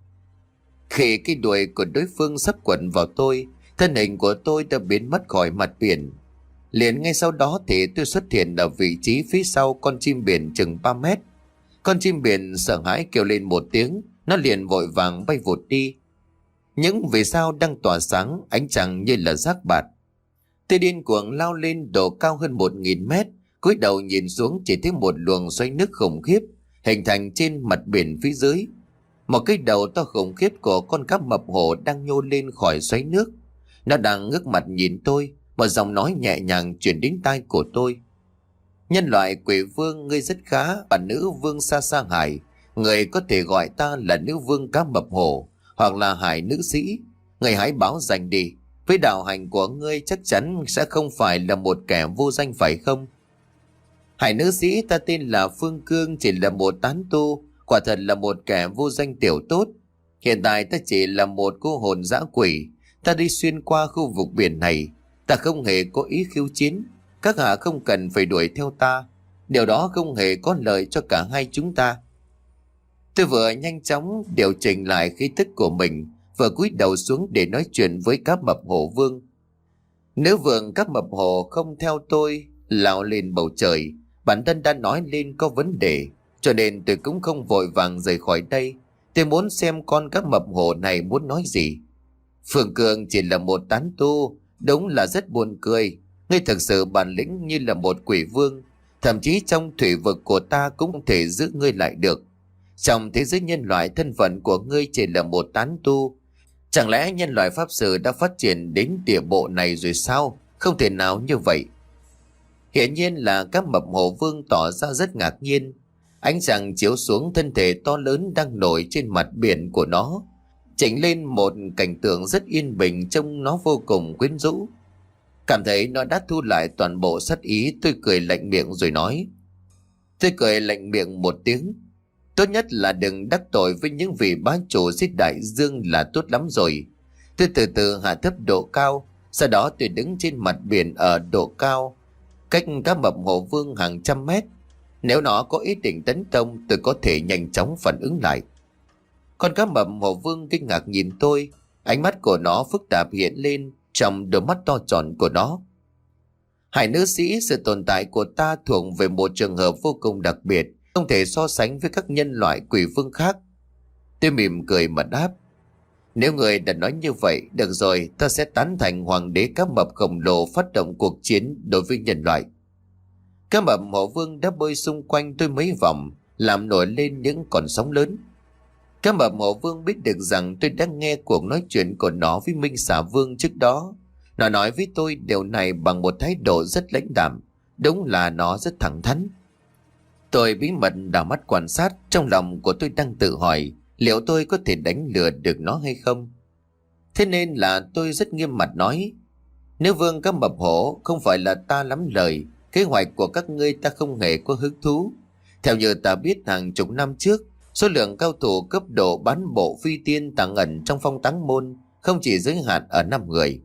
Khi cái đuôi của đối phương sắp quẩn vào tôi, thân hình của tôi đã biến mất khỏi mặt biển. Liền ngay sau đó thì tôi xuất hiện ở vị trí phía sau con chim biển chừng ba mét. Con chim biển sợ hãi kêu lên một tiếng, nó liền vội vàng bay vụt đi. Những vì sao đang tỏa sáng, ánh trăng như là rác bạt. Tôi điên cuồng lao lên độ cao hơn một nghìn mét, cúi đầu nhìn xuống chỉ thấy một luồng xoáy nước khủng khiếp hình thành trên mặt biển phía dưới. Một cái đầu to khủng khiếp của con cá mập hổ đang nhô lên khỏi xoáy nước. Nó đang ngước mặt nhìn tôi, một giọng nói nhẹ nhàng truyền đến tai của tôi. Nhân loại quỷ vương, ngươi rất khá, bản nữ vương Sa Sa Hải. Người có thể gọi ta là nữ vương cá mập hổ, hoặc là hải nữ sĩ. Người hãy báo danh đi. Với đạo hành của ngươi chắc chắn sẽ không phải là một kẻ vô danh phải không? Hải nữ sĩ, ta tên là Phương Cương, chỉ là một tán tu, quả thật là một kẻ vô danh tiểu tốt. Hiện tại ta chỉ là một cô hồn dã quỷ. Ta đi xuyên qua khu vực biển này, ta không hề có ý khiêu chiến. Các hạ không cần phải đuổi theo ta, điều đó không hề có lợi cho cả hai chúng ta. Tôi vừa nhanh chóng điều chỉnh lại khí tức của mình, vừa cúi đầu xuống để nói chuyện với cá mập hổ vương. Nếu vương cá mập hổ không theo tôi lao lên bầu trời, bản thân đã nói lên có vấn đề, cho nên tôi cũng không vội vàng rời khỏi đây. Tôi muốn xem con cá mập hổ này muốn nói gì. Phương Cường chỉ là một tán tu, đúng là rất buồn cười. Ngươi thực sự bản lĩnh như là một quỷ vương, thậm chí trong thủy vực của ta cũng không thể giữ ngươi lại được. Trong thế giới nhân loại, thân phận của ngươi chỉ là một tán tu. Chẳng lẽ nhân loại pháp sư đã phát triển đến địa bộ này rồi sao? Không thể nào như vậy. Hiển nhiên là các mập hổ vương tỏ ra rất ngạc nhiên. Ánh sáng chiếu xuống thân thể to lớn đang nổi trên mặt biển của nó, chỉnh lên một cảnh tượng rất yên bình, trông nó vô cùng quyến rũ. Cảm thấy nó đã thu lại toàn bộ sát ý, tôi cười lạnh miệng rồi nói. Tôi cười lạnh miệng một tiếng. Tốt nhất là đừng đắc tội với những vị bá chủ giết đại dương là tốt lắm rồi. Tôi từ từ hạ thấp độ cao, sau đó tôi đứng trên mặt biển ở độ cao, cách cá mập hổ vương hàng trăm mét. Nếu nó có ý định tấn công, tôi có thể nhanh chóng phản ứng lại. Con cá mập hổ vương kinh ngạc nhìn tôi, ánh mắt của nó phức tạp hiện lên trong đôi mắt to tròn của nó. Hải nữ sĩ, sự tồn tại của ta thuộc về một trường hợp vô cùng đặc biệt, không thể so sánh với các nhân loại quỷ vương khác. Tôi mỉm cười mà đáp. Nếu người đã nói như vậy, được rồi, ta sẽ tán thành hoàng đế cá mập khổng lồ phát động cuộc chiến đối với nhân loại. Cá mập hổ vương đã bơi xung quanh tôi mấy vòng, làm nổi lên những con sóng lớn. Cá mập hổ vương biết được rằng tôi đã nghe cuộc nói chuyện của nó với Minh Xà Vương trước đó. Nó nói với tôi điều này bằng một thái độ rất lãnh đạm. Đúng là nó rất thẳng thắn. Tôi bí mật đảo mắt quan sát, trong lòng của tôi đang tự hỏi liệu tôi có thể đánh lừa được nó hay không. Thế nên là tôi rất nghiêm mặt nói. Nếu vương cá mập hổ, không phải là ta lắm lời, kế hoạch của các ngươi ta không hề có hứng thú. Theo như ta biết, hàng chục năm trước, số lượng cao thủ cấp độ bán bộ phi tiên tàng ẩn trong phong táng môn không chỉ giới hạn ở năm người.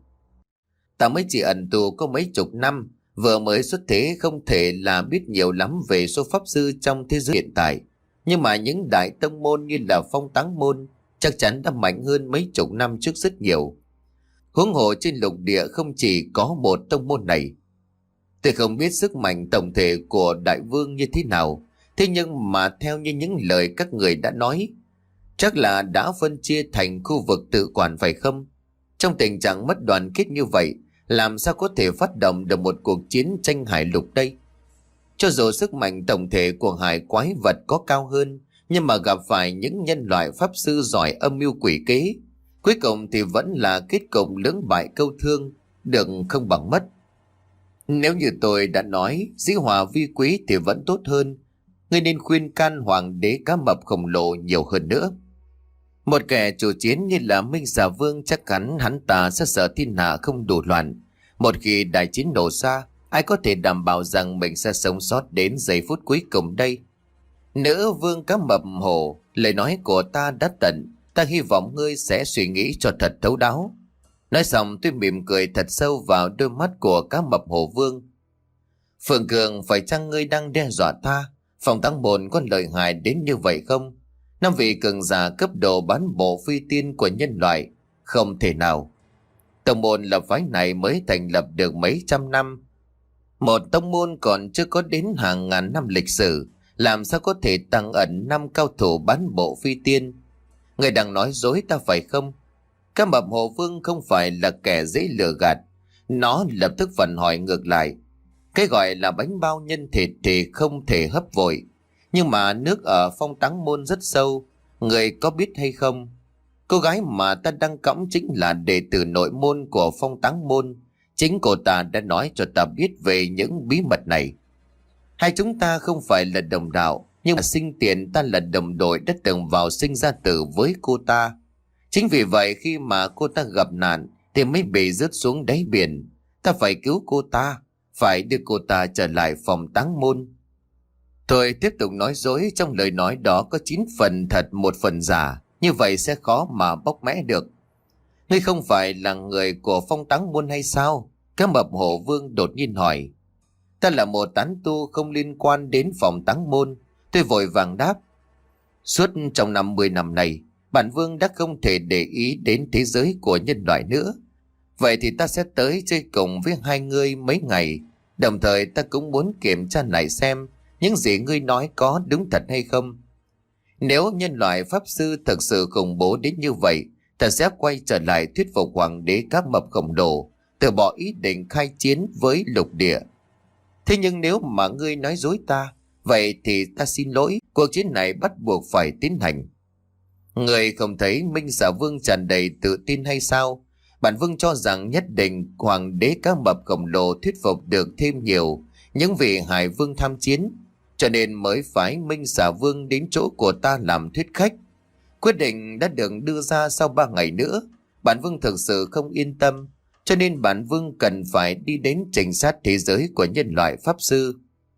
Ta mới chỉ ẩn tù có mấy chục năm, vừa mới xuất thế, không thể là biết nhiều lắm về số pháp sư trong thế giới hiện tại. Nhưng mà những đại tông môn như là phong táng môn chắc chắn đã mạnh hơn mấy chục năm trước rất nhiều. Huống hồ trên lục địa không chỉ có một tông môn này. Tôi không biết sức mạnh tổng thể của đại vương như thế nào, thế nhưng mà theo như những lời các người đã nói, chắc là đã phân chia thành khu vực tự quản phải không? Trong tình trạng mất đoàn kết như vậy, làm sao có thể phát động được một cuộc chiến tranh hải lục đây? Cho dù sức mạnh tổng thể của hải quái vật có cao hơn, nhưng mà gặp phải những nhân loại pháp sư giỏi âm mưu quỷ kế, cuối cùng thì vẫn là kết cục lưỡng bại câu thương, được không bằng mất. Nếu như tôi đã nói dĩ hòa vi quý thì vẫn tốt hơn. Ngươi nên khuyên can hoàng đế cá mập khổng lồ nhiều hơn nữa. Một kẻ chủ chiến như là Minh Xà Vương chắc chắn hắn ta sẽ sợ thiên hạ không đủ loạn. Một khi đại chiến nổ ra, ai có thể đảm bảo rằng mình sẽ sống sót đến giây phút cuối cùng đây? Nữ vương cá mập hổ, lời nói của ta đã tận, ta hy vọng ngươi sẽ suy nghĩ cho thật thấu đáo. Nói xong tôi mỉm cười thật sâu vào đôi mắt của cá mập hổ vương. Phượng Cường, phải chăng ngươi đang đe dọa ta? Phòng tăng bồn có lợi hại đến như vậy không? Năm vị cường giả cấp độ bán bộ phi tiên của nhân loại, không thể nào. Tông môn lập phái này mới thành lập được mấy trăm năm. Một tông môn còn chưa có đến hàng ngàn năm lịch sử, làm sao có thể tăng ẩn năm cao thủ bán bộ phi tiên? Người đang nói dối ta phải không? Cá mập hồ vương không phải là kẻ dễ lừa gạt. Nó lập tức vặn hỏi ngược lại. Cái gọi là bánh bao nhân thịt thì không thể hấp vội. Nhưng mà nước ở phong táng môn rất sâu. Người có biết hay không, cô gái mà ta đang cõng chính là đệ tử nội môn của Phong Táng Môn. Chính cô ta đã nói cho ta biết về những bí mật này. Hai chúng ta không phải là đồng đạo, nhưng mà sinh tiền ta là đồng đội đã từng vào sinh ra tử với cô ta. Chính vì vậy khi mà cô ta gặp nạn thì mới bị rớt xuống đáy biển. Ta phải cứu cô ta, phải đưa cô ta trở lại Phòng Táng Môn. Tôi tiếp tục nói dối, trong lời nói đó có chín phần thật một phần giả, như vậy sẽ khó mà bóc mẽ được. Ngươi không phải là người của Phong Táng Môn hay sao? Cá Mập Hổ Vương đột nhiên hỏi. Ta là một tán tu không liên quan đến Phòng Táng Môn. Tôi vội vàng đáp. Suốt trong năm mươi năm này, bản vương đã không thể để ý đến thế giới của nhân loại nữa. Vậy thì ta sẽ tới chơi cùng với hai ngươi mấy ngày. Đồng thời ta cũng muốn kiểm tra lại xem những gì ngươi nói có đúng thật hay không. Nếu nhân loại pháp sư thực sự khủng bố đến như vậy, ta sẽ quay trở lại thuyết phục hoàng đế Cá Mập khổng lồ từ bỏ ý định khai chiến với lục địa. Thế nhưng nếu mà ngươi nói dối ta, vậy thì ta xin lỗi, cuộc chiến này bắt buộc phải tiến hành. Ngươi không thấy Minh Xà Vương tràn đầy tự tin hay sao? Bản vương cho rằng nhất định hoàng đế Cá Mập khổng lồ thuyết phục được thêm nhiều những vị hải vương tham chiến, cho nên mới phái Minh Xà Vương đến chỗ của ta làm thuyết khách. Quyết định đã được đưa ra sau ba ngày nữa. Bản vương thực sự không yên tâm, cho nên bản vương cần phải đi đến trinh sát thế giới của nhân loại pháp sư.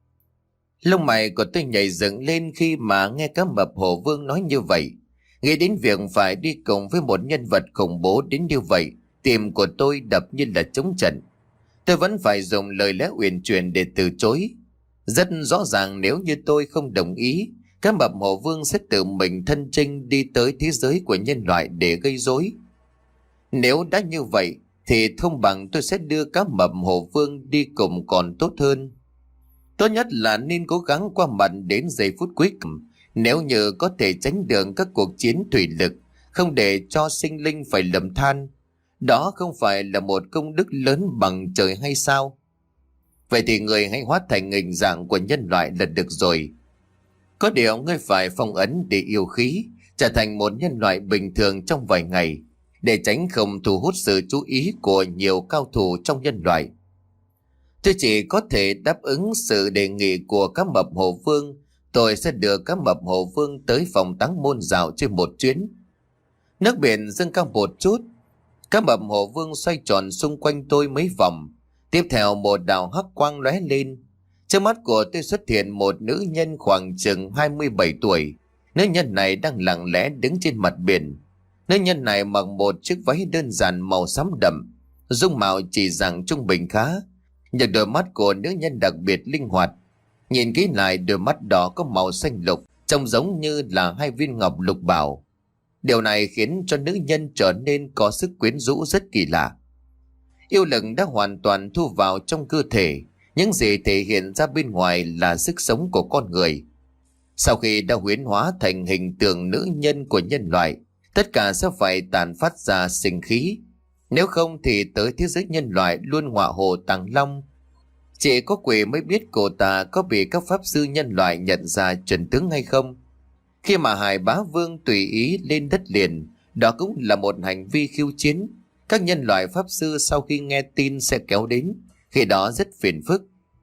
Lông mày của tôi nhảy dựng lên khi mà nghe Cá Mập Hổ Vương nói như vậy. Nghĩ đến việc phải đi cùng với một nhân vật khủng bố đến như vậy, tim của tôi đập như là trống trận. Tôi vẫn phải dùng lời lẽ uyển chuyển để từ chối. Rất rõ ràng nếu như tôi không đồng ý, Cá Mập Hổ Vương sẽ tự mình thân chinh đi tới thế giới của nhân loại để gây rối. Nếu đã như vậy thì không bằng tôi sẽ đưa Cá Mập Hổ Vương đi cùng còn tốt hơn. Tốt nhất là nên cố gắng qua mặt đến giây phút cuối cùng, nếu như có thể tránh được các cuộc chiến thủy lực, không để cho sinh linh phải lầm than. Đó không phải là một công đức lớn bằng trời hay sao? Vậy thì người hãy hóa thành hình dạng của nhân loại là được rồi. Có điều ngươi phải phong ấn để yêu khí, trở thành một nhân loại bình thường trong vài ngày, để tránh không thu hút sự chú ý của nhiều cao thủ trong nhân loại. Tôi chỉ có thể đáp ứng sự đề nghị của Cá Mập Hổ Vương. Tôi sẽ đưa Cá Mập Hổ Vương tới Phòng Táng Môn dạo trên một chuyến. Nước biển dâng cao một chút, Cá Mập Hổ Vương xoay tròn xung quanh tôi mấy vòng. Tiếp theo một đạo hắc quang lóe lên. Trước mắt của tôi xuất hiện một nữ nhân khoảng chừng hai mươi bảy tuổi. Nữ nhân này đang lặng lẽ đứng trên mặt biển. Nữ nhân này mặc một chiếc váy đơn giản màu xám đậm, dung mạo chỉ rằng trung bình khá, nhưng đôi mắt của nữ nhân đặc biệt linh hoạt. Nhìn kỹ lại, đôi mắt đó có màu xanh lục, trông giống như là hai viên ngọc lục bảo. Điều này khiến cho nữ nhân trở nên có sức quyến rũ rất kỳ lạ. Yêu lực đã hoàn toàn thu vào trong cơ thể, những gì thể hiện ra bên ngoài là sức sống của con người. Sau khi đã huyễn hóa thành hình tượng nữ nhân của nhân loại, tất cả sẽ phải tàn phát ra sinh khí. Nếu không thì tới thế giới nhân loại luôn họa hồ tàng long. Chỉ có quỷ mới biết cô ta có bị các pháp sư nhân loại nhận ra chuẩn tướng hay không. Khi mà Hải Bá Vương tùy ý lên đất liền, đó cũng là một hành vi khiêu chiến. Các nhân loại pháp sư sau khi nghe tin sẽ kéo đến, khi đó rất phiền phức.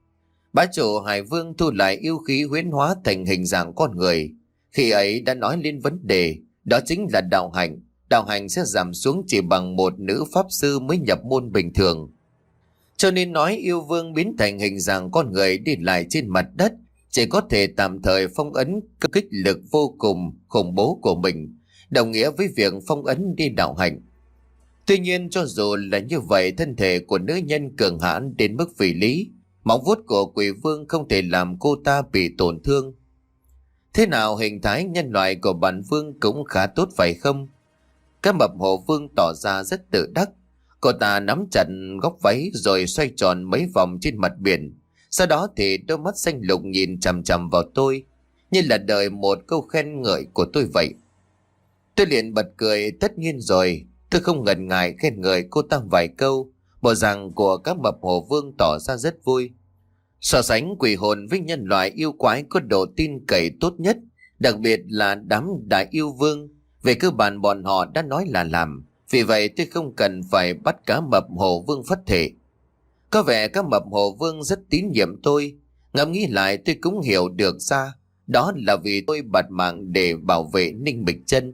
Bá chủ Hải Vương thu lại yêu khí huyễn hóa thành hình dạng con người. Khi ấy đã nói lên vấn đề, đó chính là đạo hạnh. Đạo hạnh sẽ giảm xuống chỉ bằng một nữ pháp sư mới nhập môn bình thường. Cho nên nói yêu vương biến thành hình dạng con người đi lại trên mặt đất, chỉ có thể tạm thời phong ấn kích lực vô cùng khủng bố của mình, đồng nghĩa với việc phong ấn đi đạo hạnh. Tuy nhiên cho dù là như vậy, thân thể của nữ nhân cường hãn đến mức phi lý, móng vuốt của quỷ vương không thể làm cô ta bị tổn thương. Thế nào hình thái nhân loại của bản vương cũng khá tốt phải không? Cá Mập Hổ Vương tỏ ra rất tự đắc. Cô ta nắm chặt góc váy rồi xoay tròn mấy vòng trên mặt biển. Sau đó thì đôi mắt xanh lục nhìn chằm chằm vào tôi, như là đợi một câu khen ngợi của tôi vậy. Tôi liền bật cười, tất nhiên rồi. Tôi không ngần ngại khen ngợi cô ta vài câu. Bộ dạng của Cá Mập Hổ Vương tỏ ra rất vui. So sánh quỷ hồn với nhân loại yêu quái có độ tin cậy tốt nhất, Đặc biệt là đám đại yêu vương. Về cơ bản bọn họ đã nói là làm. Vì vậy tôi không cần phải bắt cá mập Hồ Vương phất thể. Có vẻ cá mập Hồ Vương rất tín nhiệm tôi. Ngẫm nghĩ lại tôi cũng hiểu được ra. Đó là vì tôi bạt mạng để bảo vệ Ninh Bịch Chân.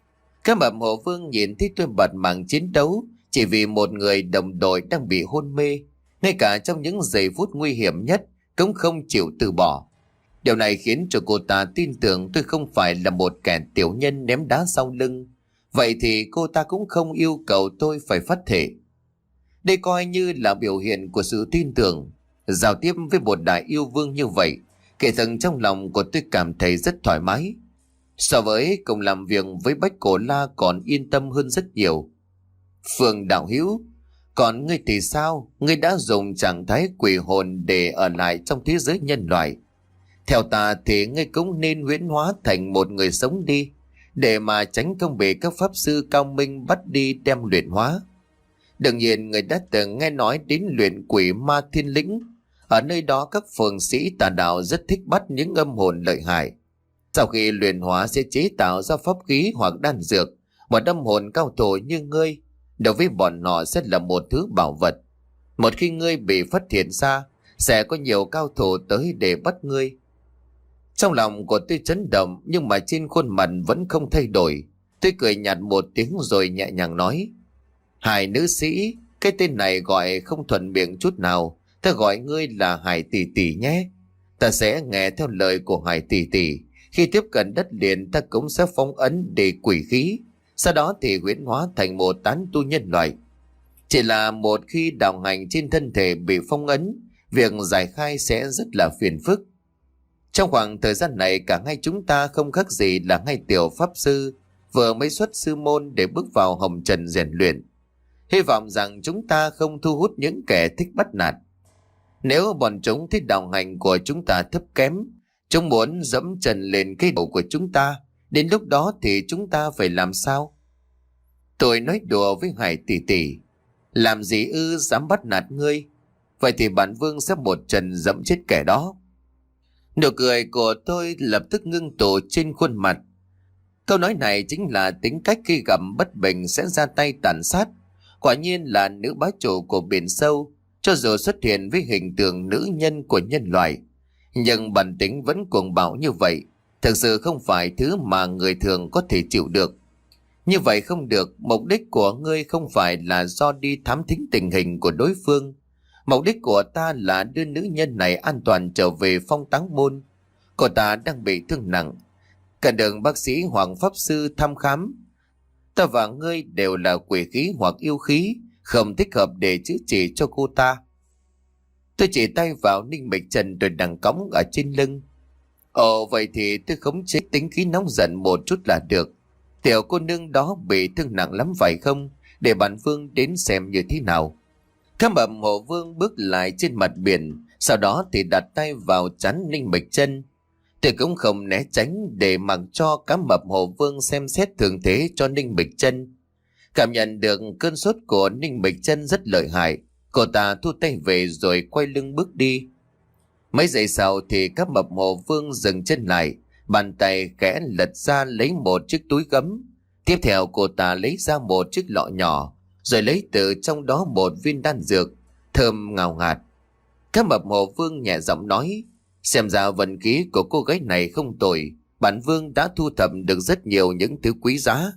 Cá mập Hồ Vương nhìn thấy tôi bạt mạng chiến đấu chỉ vì một người đồng đội đang bị hôn mê. Ngay cả trong những giây phút nguy hiểm nhất cũng không chịu từ bỏ. Điều này khiến cho cô ta tin tưởng tôi không phải là một kẻ tiểu nhân ném đá sau lưng. Vậy thì cô ta cũng không yêu cầu tôi phải phát thể. Đây coi như là biểu hiện của sự tin tưởng. Giao tiếp với một đại yêu vương như vậy, kể thần trong lòng của tôi cảm thấy rất thoải mái. So với cùng làm việc với Bách Cổ La còn yên tâm hơn rất nhiều. Phương đạo hữu, còn ngươi thì sao? Ngươi đã dùng trạng thái quỷ hồn để ở lại trong thế giới nhân loại. Theo ta thì ngươi cũng nên huyễn hóa thành một người sống đi, để mà tránh không bị các pháp sư cao minh bắt đi đem luyện hóa. Đương nhiên người đã từng nghe nói đến luyện quỷ ma thiên lĩnh. Ở nơi đó các phường sĩ tà đạo rất thích bắt những âm hồn lợi hại. Sau khi luyện hóa sẽ chế tạo ra pháp khí hoặc đan dược. Một âm hồn cao thủ như ngươi, đối với bọn họ sẽ là một thứ bảo vật. Một khi ngươi bị phát hiện ra, sẽ có nhiều cao thủ tới để bắt ngươi. Trong lòng của tôi chấn động, nhưng mà trên khuôn mặt vẫn không thay đổi. Tôi cười nhạt một tiếng rồi nhẹ nhàng nói: Hải nữ sĩ, cái tên này gọi không thuận miệng chút nào. Ta gọi ngươi là Hải tỷ tỷ nhé. Ta sẽ nghe theo lời của Hải tỷ tỷ. Khi tiếp cận đất liền ta cũng sẽ phong ấn để quỷ khí. Sau đó thì huyễn hóa thành một tán tu nhân loại. Chỉ là một khi đạo hành trên thân thể bị phong ấn, việc giải khai sẽ rất là phiền phức. Trong khoảng thời gian này cả hai chúng ta không khác gì là hai tiểu pháp sư vừa mới xuất sư môn để bước vào hồng trần rèn luyện. Hy vọng rằng chúng ta không thu hút những kẻ thích bắt nạt. Nếu bọn chúng thích đạo hành của chúng ta thấp kém, chúng muốn dẫm chân lên cái đầu của chúng ta, đến lúc đó thì chúng ta phải làm sao? Tôi nói đùa với Hải tỷ tỷ. Làm gì ư, dám bắt nạt ngươi? Vậy thì bản vương sẽ một chân dẫm chết kẻ đó. Nụ cười của tôi lập tức ngưng tụ trên khuôn mặt. Câu nói này chính là tính cách khi gặp bất bình sẽ ra tay tàn sát. Quả nhiên là nữ bá chủ của biển sâu, cho dù xuất hiện với hình tượng nữ nhân của nhân loại, nhưng bản tính vẫn cuồng bạo như vậy, thực sự không phải thứ mà người thường có thể chịu được. Như vậy không được, mục đích của ngươi không phải là do đi thám thính tình hình của đối phương. Mục đích của ta là đưa nữ nhân này an toàn trở về Phong Táng Môn. Cô ta đang bị thương nặng, cần được bác sĩ Hoàng Pháp Sư thăm khám. Ta và ngươi đều là quỷ khí hoặc yêu khí, không thích hợp để chữa trị cho cô ta. Tôi chỉ tay vào Ninh Bịch Trần rồi đằng cõng ở trên lưng. Ồ, vậy thì tôi khống chế tính khí nóng giận một chút là được. Tiểu cô nương đó bị thương nặng lắm phải không? Để bản vương đến xem như thế nào. Cá mập Hồ Vương bước lại trên mặt biển, sau đó thì đặt tay vào trán Ninh Bịch Chân. Tôi cũng không né tránh để mặc cho cá mập Hồ Vương xem xét thường thế cho Ninh Bịch Chân. Cảm nhận được cơn sốt của Ninh Bịch Chân rất lợi hại, cô ta thu tay về rồi quay lưng bước đi. Mấy giây sau thì cá mập Hồ Vương dừng chân lại, bàn tay khẽ lật ra lấy một chiếc túi gấm. Tiếp theo cô ta lấy ra một chiếc lọ nhỏ, rồi lấy từ trong đó một viên đan dược thơm ngào ngạt. Cá mập Hồ Vương nhẹ giọng nói: Xem ra vận khí của cô gái này không tồi, bản vương đã thu thập được rất nhiều những thứ quý giá.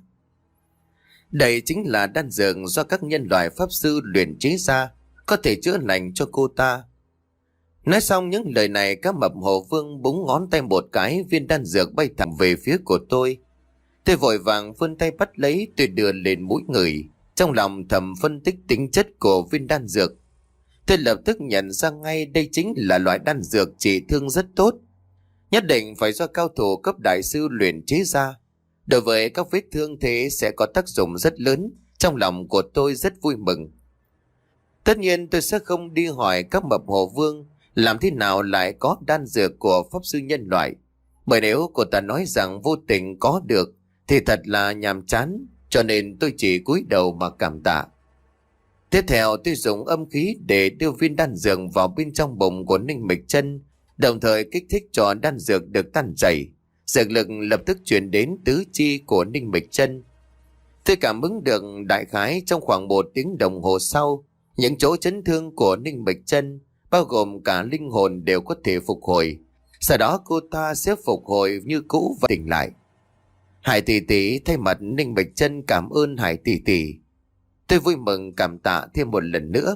Đây chính là đan dược do các nhân loại pháp sư luyện chế ra, có thể chữa lành cho cô ta. Nói xong những lời này, cá mập Hồ Vương búng ngón tay một cái, viên đan dược bay thẳng về phía của tôi. Tôi vội vàng vươn tay bắt lấy, tôi đưa lên mũi người, trong lòng thầm phân tích tính chất của viên đan dược. Tôi lập tức nhận ra ngay đây chính là loại đan dược trị thương rất tốt, nhất định phải do cao thủ cấp đại sư luyện chế ra. Đối với các vết thương thế sẽ có tác dụng rất lớn. Trong lòng của tôi rất vui mừng. Tất nhiên tôi sẽ không đi hỏi các mập Hồ Vương làm thế nào lại có đan dược của pháp sư nhân loại, bởi nếu cô ta nói rằng vô tình có được thì thật là nhàm chán, cho nên tôi chỉ cúi đầu mà cảm tạ. Tiếp theo tôi dùng âm khí để đưa viên đan dược vào bên trong bụng của Ninh Bịch Chân, đồng thời kích thích cho đan dược được tan chảy. Dược lực lập tức truyền đến tứ chi của Ninh Mịch Chân. Tôi cảm ứng được đại khái trong khoảng một tiếng đồng hồ sau, những chỗ chấn thương của Ninh Mịch Chân, bao gồm cả linh hồn, đều có thể phục hồi. Sau đó cô ta sẽ phục hồi như cũ và tỉnh lại. Hải tỷ tỷ thay mặt Ninh Mịch Chân cảm ơn Hải tỷ tỷ. Tôi vui mừng cảm tạ thêm một lần nữa.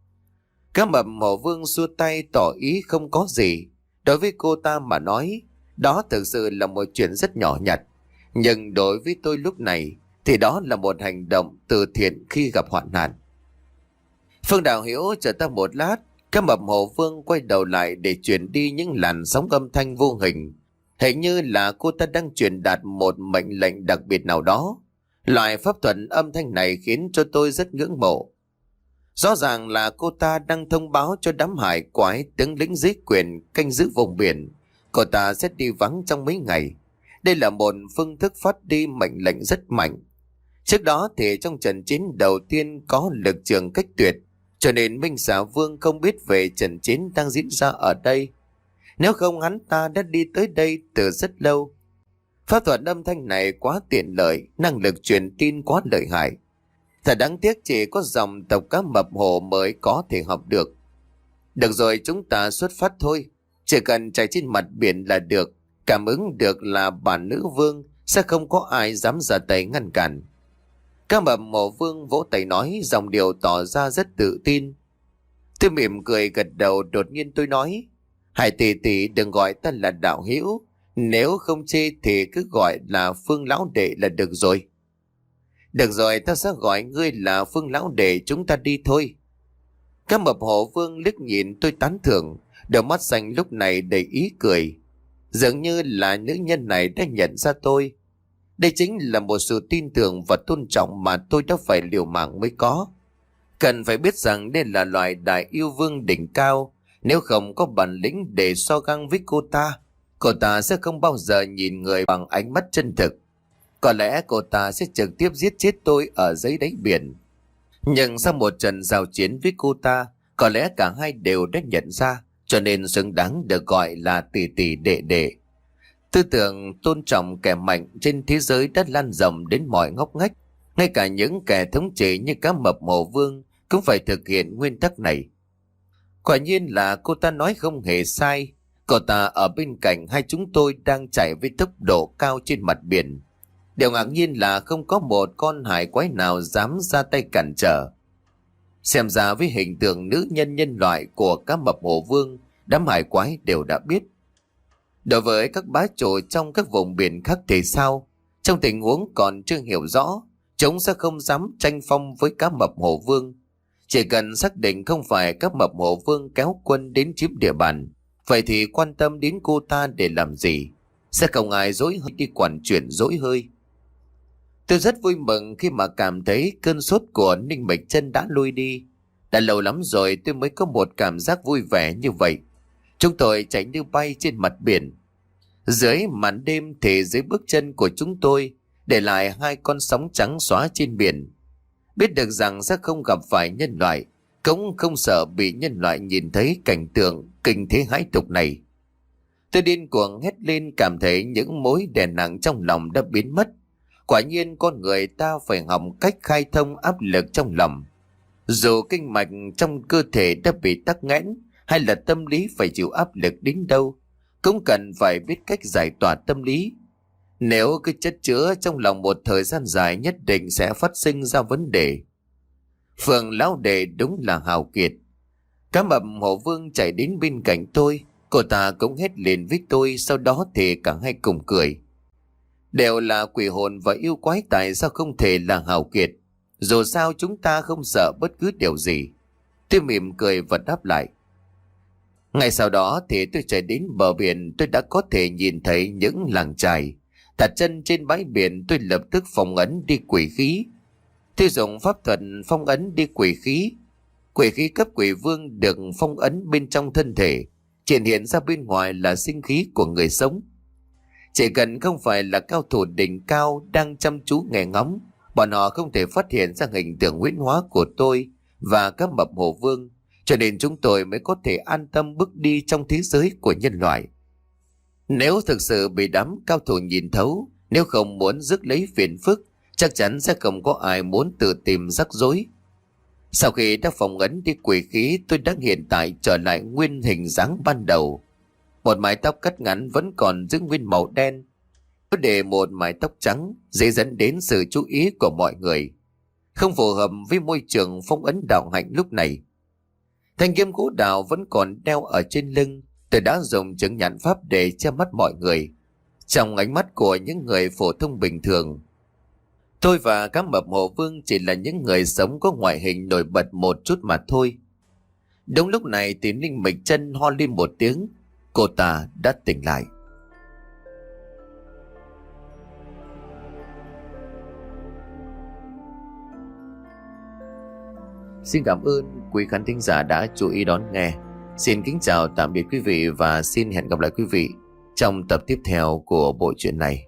Cá mập Hổ Vương xua tay tỏ ý không có gì. Đối với cô ta mà nói, đó thực sự là một chuyện rất nhỏ nhặt. Nhưng đối với tôi lúc này, thì đó là một hành động từ thiện khi gặp hoạn nạn. Phương Đạo Hiếu chờ ta một lát. Cá mập Hổ Vương quay đầu lại để truyền đi những làn sóng âm thanh vô hình. Hình như là cô ta đang truyền đạt một mệnh lệnh đặc biệt nào đó. Loại pháp thuật âm thanh này khiến cho tôi rất ngưỡng mộ. Rõ ràng là cô ta đang thông báo cho đám hải quái tướng lĩnh dưới quyền canh giữ vùng biển. Cô ta sẽ đi vắng trong mấy ngày. Đây là một phương thức phát đi mệnh lệnh rất mạnh. Trước đó thì trong trận chiến đầu tiên có lực trường cách tuyệt, cho nên Minh Xà Vương không biết về trận chiến đang diễn ra ở đây. Nếu không hắn ta đã đi tới đây từ rất lâu. Pháp thuật âm thanh này quá tiện lợi, năng lực truyền tin quá lợi hại. Thật đáng tiếc chỉ có dòng tộc cá mập hồ mới có thể học được. Được rồi, chúng ta xuất phát thôi. Chỉ cần chạy trên mặt biển là được. Cảm ứng được là bản nữ vương, sẽ không có ai dám ra tay ngăn cản. Cá mập Hổ Vương vỗ tay nói, dòng điệu tỏ ra rất tự tin. Tôi mỉm cười gật đầu. Đột nhiên tôi nói, Hải tỷ tỷ đừng gọi ta là Đạo Hữu, nếu không chê thì cứ gọi là Phương lão đệ là được rồi. Được rồi, ta sẽ gọi ngươi là Phương lão đệ, chúng ta đi thôi. Cá mập Hổ Vương liếc nhìn tôi tán thưởng, đôi mắt xanh lúc này đầy ý cười. Dường như là nữ nhân này đã nhận ra tôi. Đây chính là một sự tin tưởng và tôn trọng mà tôi đã phải liều mạng mới có. Cần phải biết rằng đây là loài đại yêu vương đỉnh cao. Nếu không có bản lĩnh để so găng với cô ta, cô ta sẽ không bao giờ nhìn người bằng ánh mắt chân thực. Có lẽ cô ta sẽ trực tiếp giết chết tôi ở dưới đáy biển. Nhưng sau một trận giao chiến với cô ta, có lẽ cả hai đều đã nhận ra, cho nên xứng đáng được gọi là tỷ tỷ đệ đệ. Tư tưởng tôn trọng kẻ mạnh trên thế giới đã lan rộng đến mọi ngóc ngách. Ngay cả những kẻ thống trị như cá mập Hổ Vương cũng phải thực hiện nguyên tắc này. Quả nhiên là cô ta nói không hề sai. Cô ta ở bên cạnh hai chúng tôi đang chạy với tốc độ cao trên mặt biển. Điều ngạc nhiên là không có một con hải quái nào dám ra tay cản trở. Xem ra với hình tượng nữ nhân nhân loại của cá mập Hổ Vương, đám hải quái đều đã biết. Đối với các bá chủ trong các vùng biển khác thì sao? Trong tình huống còn chưa hiểu rõ, chúng sẽ không dám tranh phong với cá mập Hổ Vương. Chỉ cần xác định không phải cá mập Hổ Vương kéo quân đến chiếm địa bàn, vậy thì quan tâm đến cô ta để làm gì? Sẽ không ai dối hơi đi quản chuyện dối hơi. Tôi rất vui mừng khi mà cảm thấy cơn sốt của Ninh Mịch Chân đã lui đi. Đã lâu lắm rồi tôi mới có một cảm giác vui vẻ như vậy. Chúng tôi chạy như bay trên mặt biển. Dưới màn đêm thì dưới bước chân của chúng tôi để lại hai con sóng trắng xóa trên biển. Biết được rằng sẽ không gặp phải nhân loại, cũng không sợ bị nhân loại nhìn thấy cảnh tượng kinh thế hãi tục này. Tôi điên cuồng hét lên, cảm thấy những mối đè nặng trong lòng đã biến mất. Quả nhiên con người ta phải học cách khai thông áp lực trong lòng. Dù kinh mạch trong cơ thể đã bị tắc nghẽn, hay là tâm lý phải chịu áp lực đến đâu, cũng cần phải biết cách giải tỏa tâm lý. Nếu cứ chất chứa trong lòng một thời gian dài, nhất định sẽ phát sinh ra vấn đề. Phượng lão đệ đúng là hào kiệt. Cá mập Hổ Vương chạy đến bên cạnh tôi, cô ta cũng hét lên với tôi, sau đó thì cả hai cùng cười. Đều là quỷ hồn và yêu quái, tại sao không thể là hào kiệt? Dù sao chúng ta không sợ bất cứ điều gì. Tôi mỉm cười và đáp lại. Ngày sau đó thì tôi chạy đến bờ biển, tôi đã có thể nhìn thấy những làng chài. Đặt chân trên bãi biển, tôi lập tức phong ấn đi quỷ khí. Tôi dùng pháp thuật phong ấn đi quỷ khí. Quỷ khí cấp quỷ vương được phong ấn bên trong thân thể, triển hiện ra bên ngoài là sinh khí của người sống. Chỉ cần không phải là cao thủ đỉnh cao đang chăm chú nghe ngóng, bọn họ không thể phát hiện ra hình tượng huyễn hóa của tôi và các mập Hổ Vương, cho nên chúng tôi mới có thể an tâm bước đi trong thế giới của nhân loại. Nếu thực sự bị đám cao thủ nhìn thấu, nếu không muốn rước lấy phiền phức, chắc chắn sẽ không có ai muốn tự tìm rắc rối. Sau khi đã phong ấn đi quỷ khí, tôi đã hiện tại trở lại nguyên hình dáng ban đầu. Một mái tóc cắt ngắn vẫn còn giữ nguyên màu đen. Tôi để một mái tóc trắng dễ dẫn đến sự chú ý của mọi người, không phù hợp với môi trường phong ấn đạo hạnh lúc này. Thanh kiếm gỗ đào vẫn còn đeo ở trên lưng. Tôi đã dùng chứng nhãn pháp để che mắt mọi người. Trong ánh mắt của những người phổ thông bình thường, tôi và các mập hộ vương chỉ là những người sống có ngoại hình nổi bật một chút mà thôi. Đúng lúc này thì Ninh Mịch Chân ho lên một tiếng. Cô ta đã tỉnh lại. Xin cảm ơn quý khán thính giả đã chú ý đón nghe. Xin kính chào tạm biệt quý vị và xin hẹn gặp lại quý vị trong tập tiếp theo của bộ truyện này.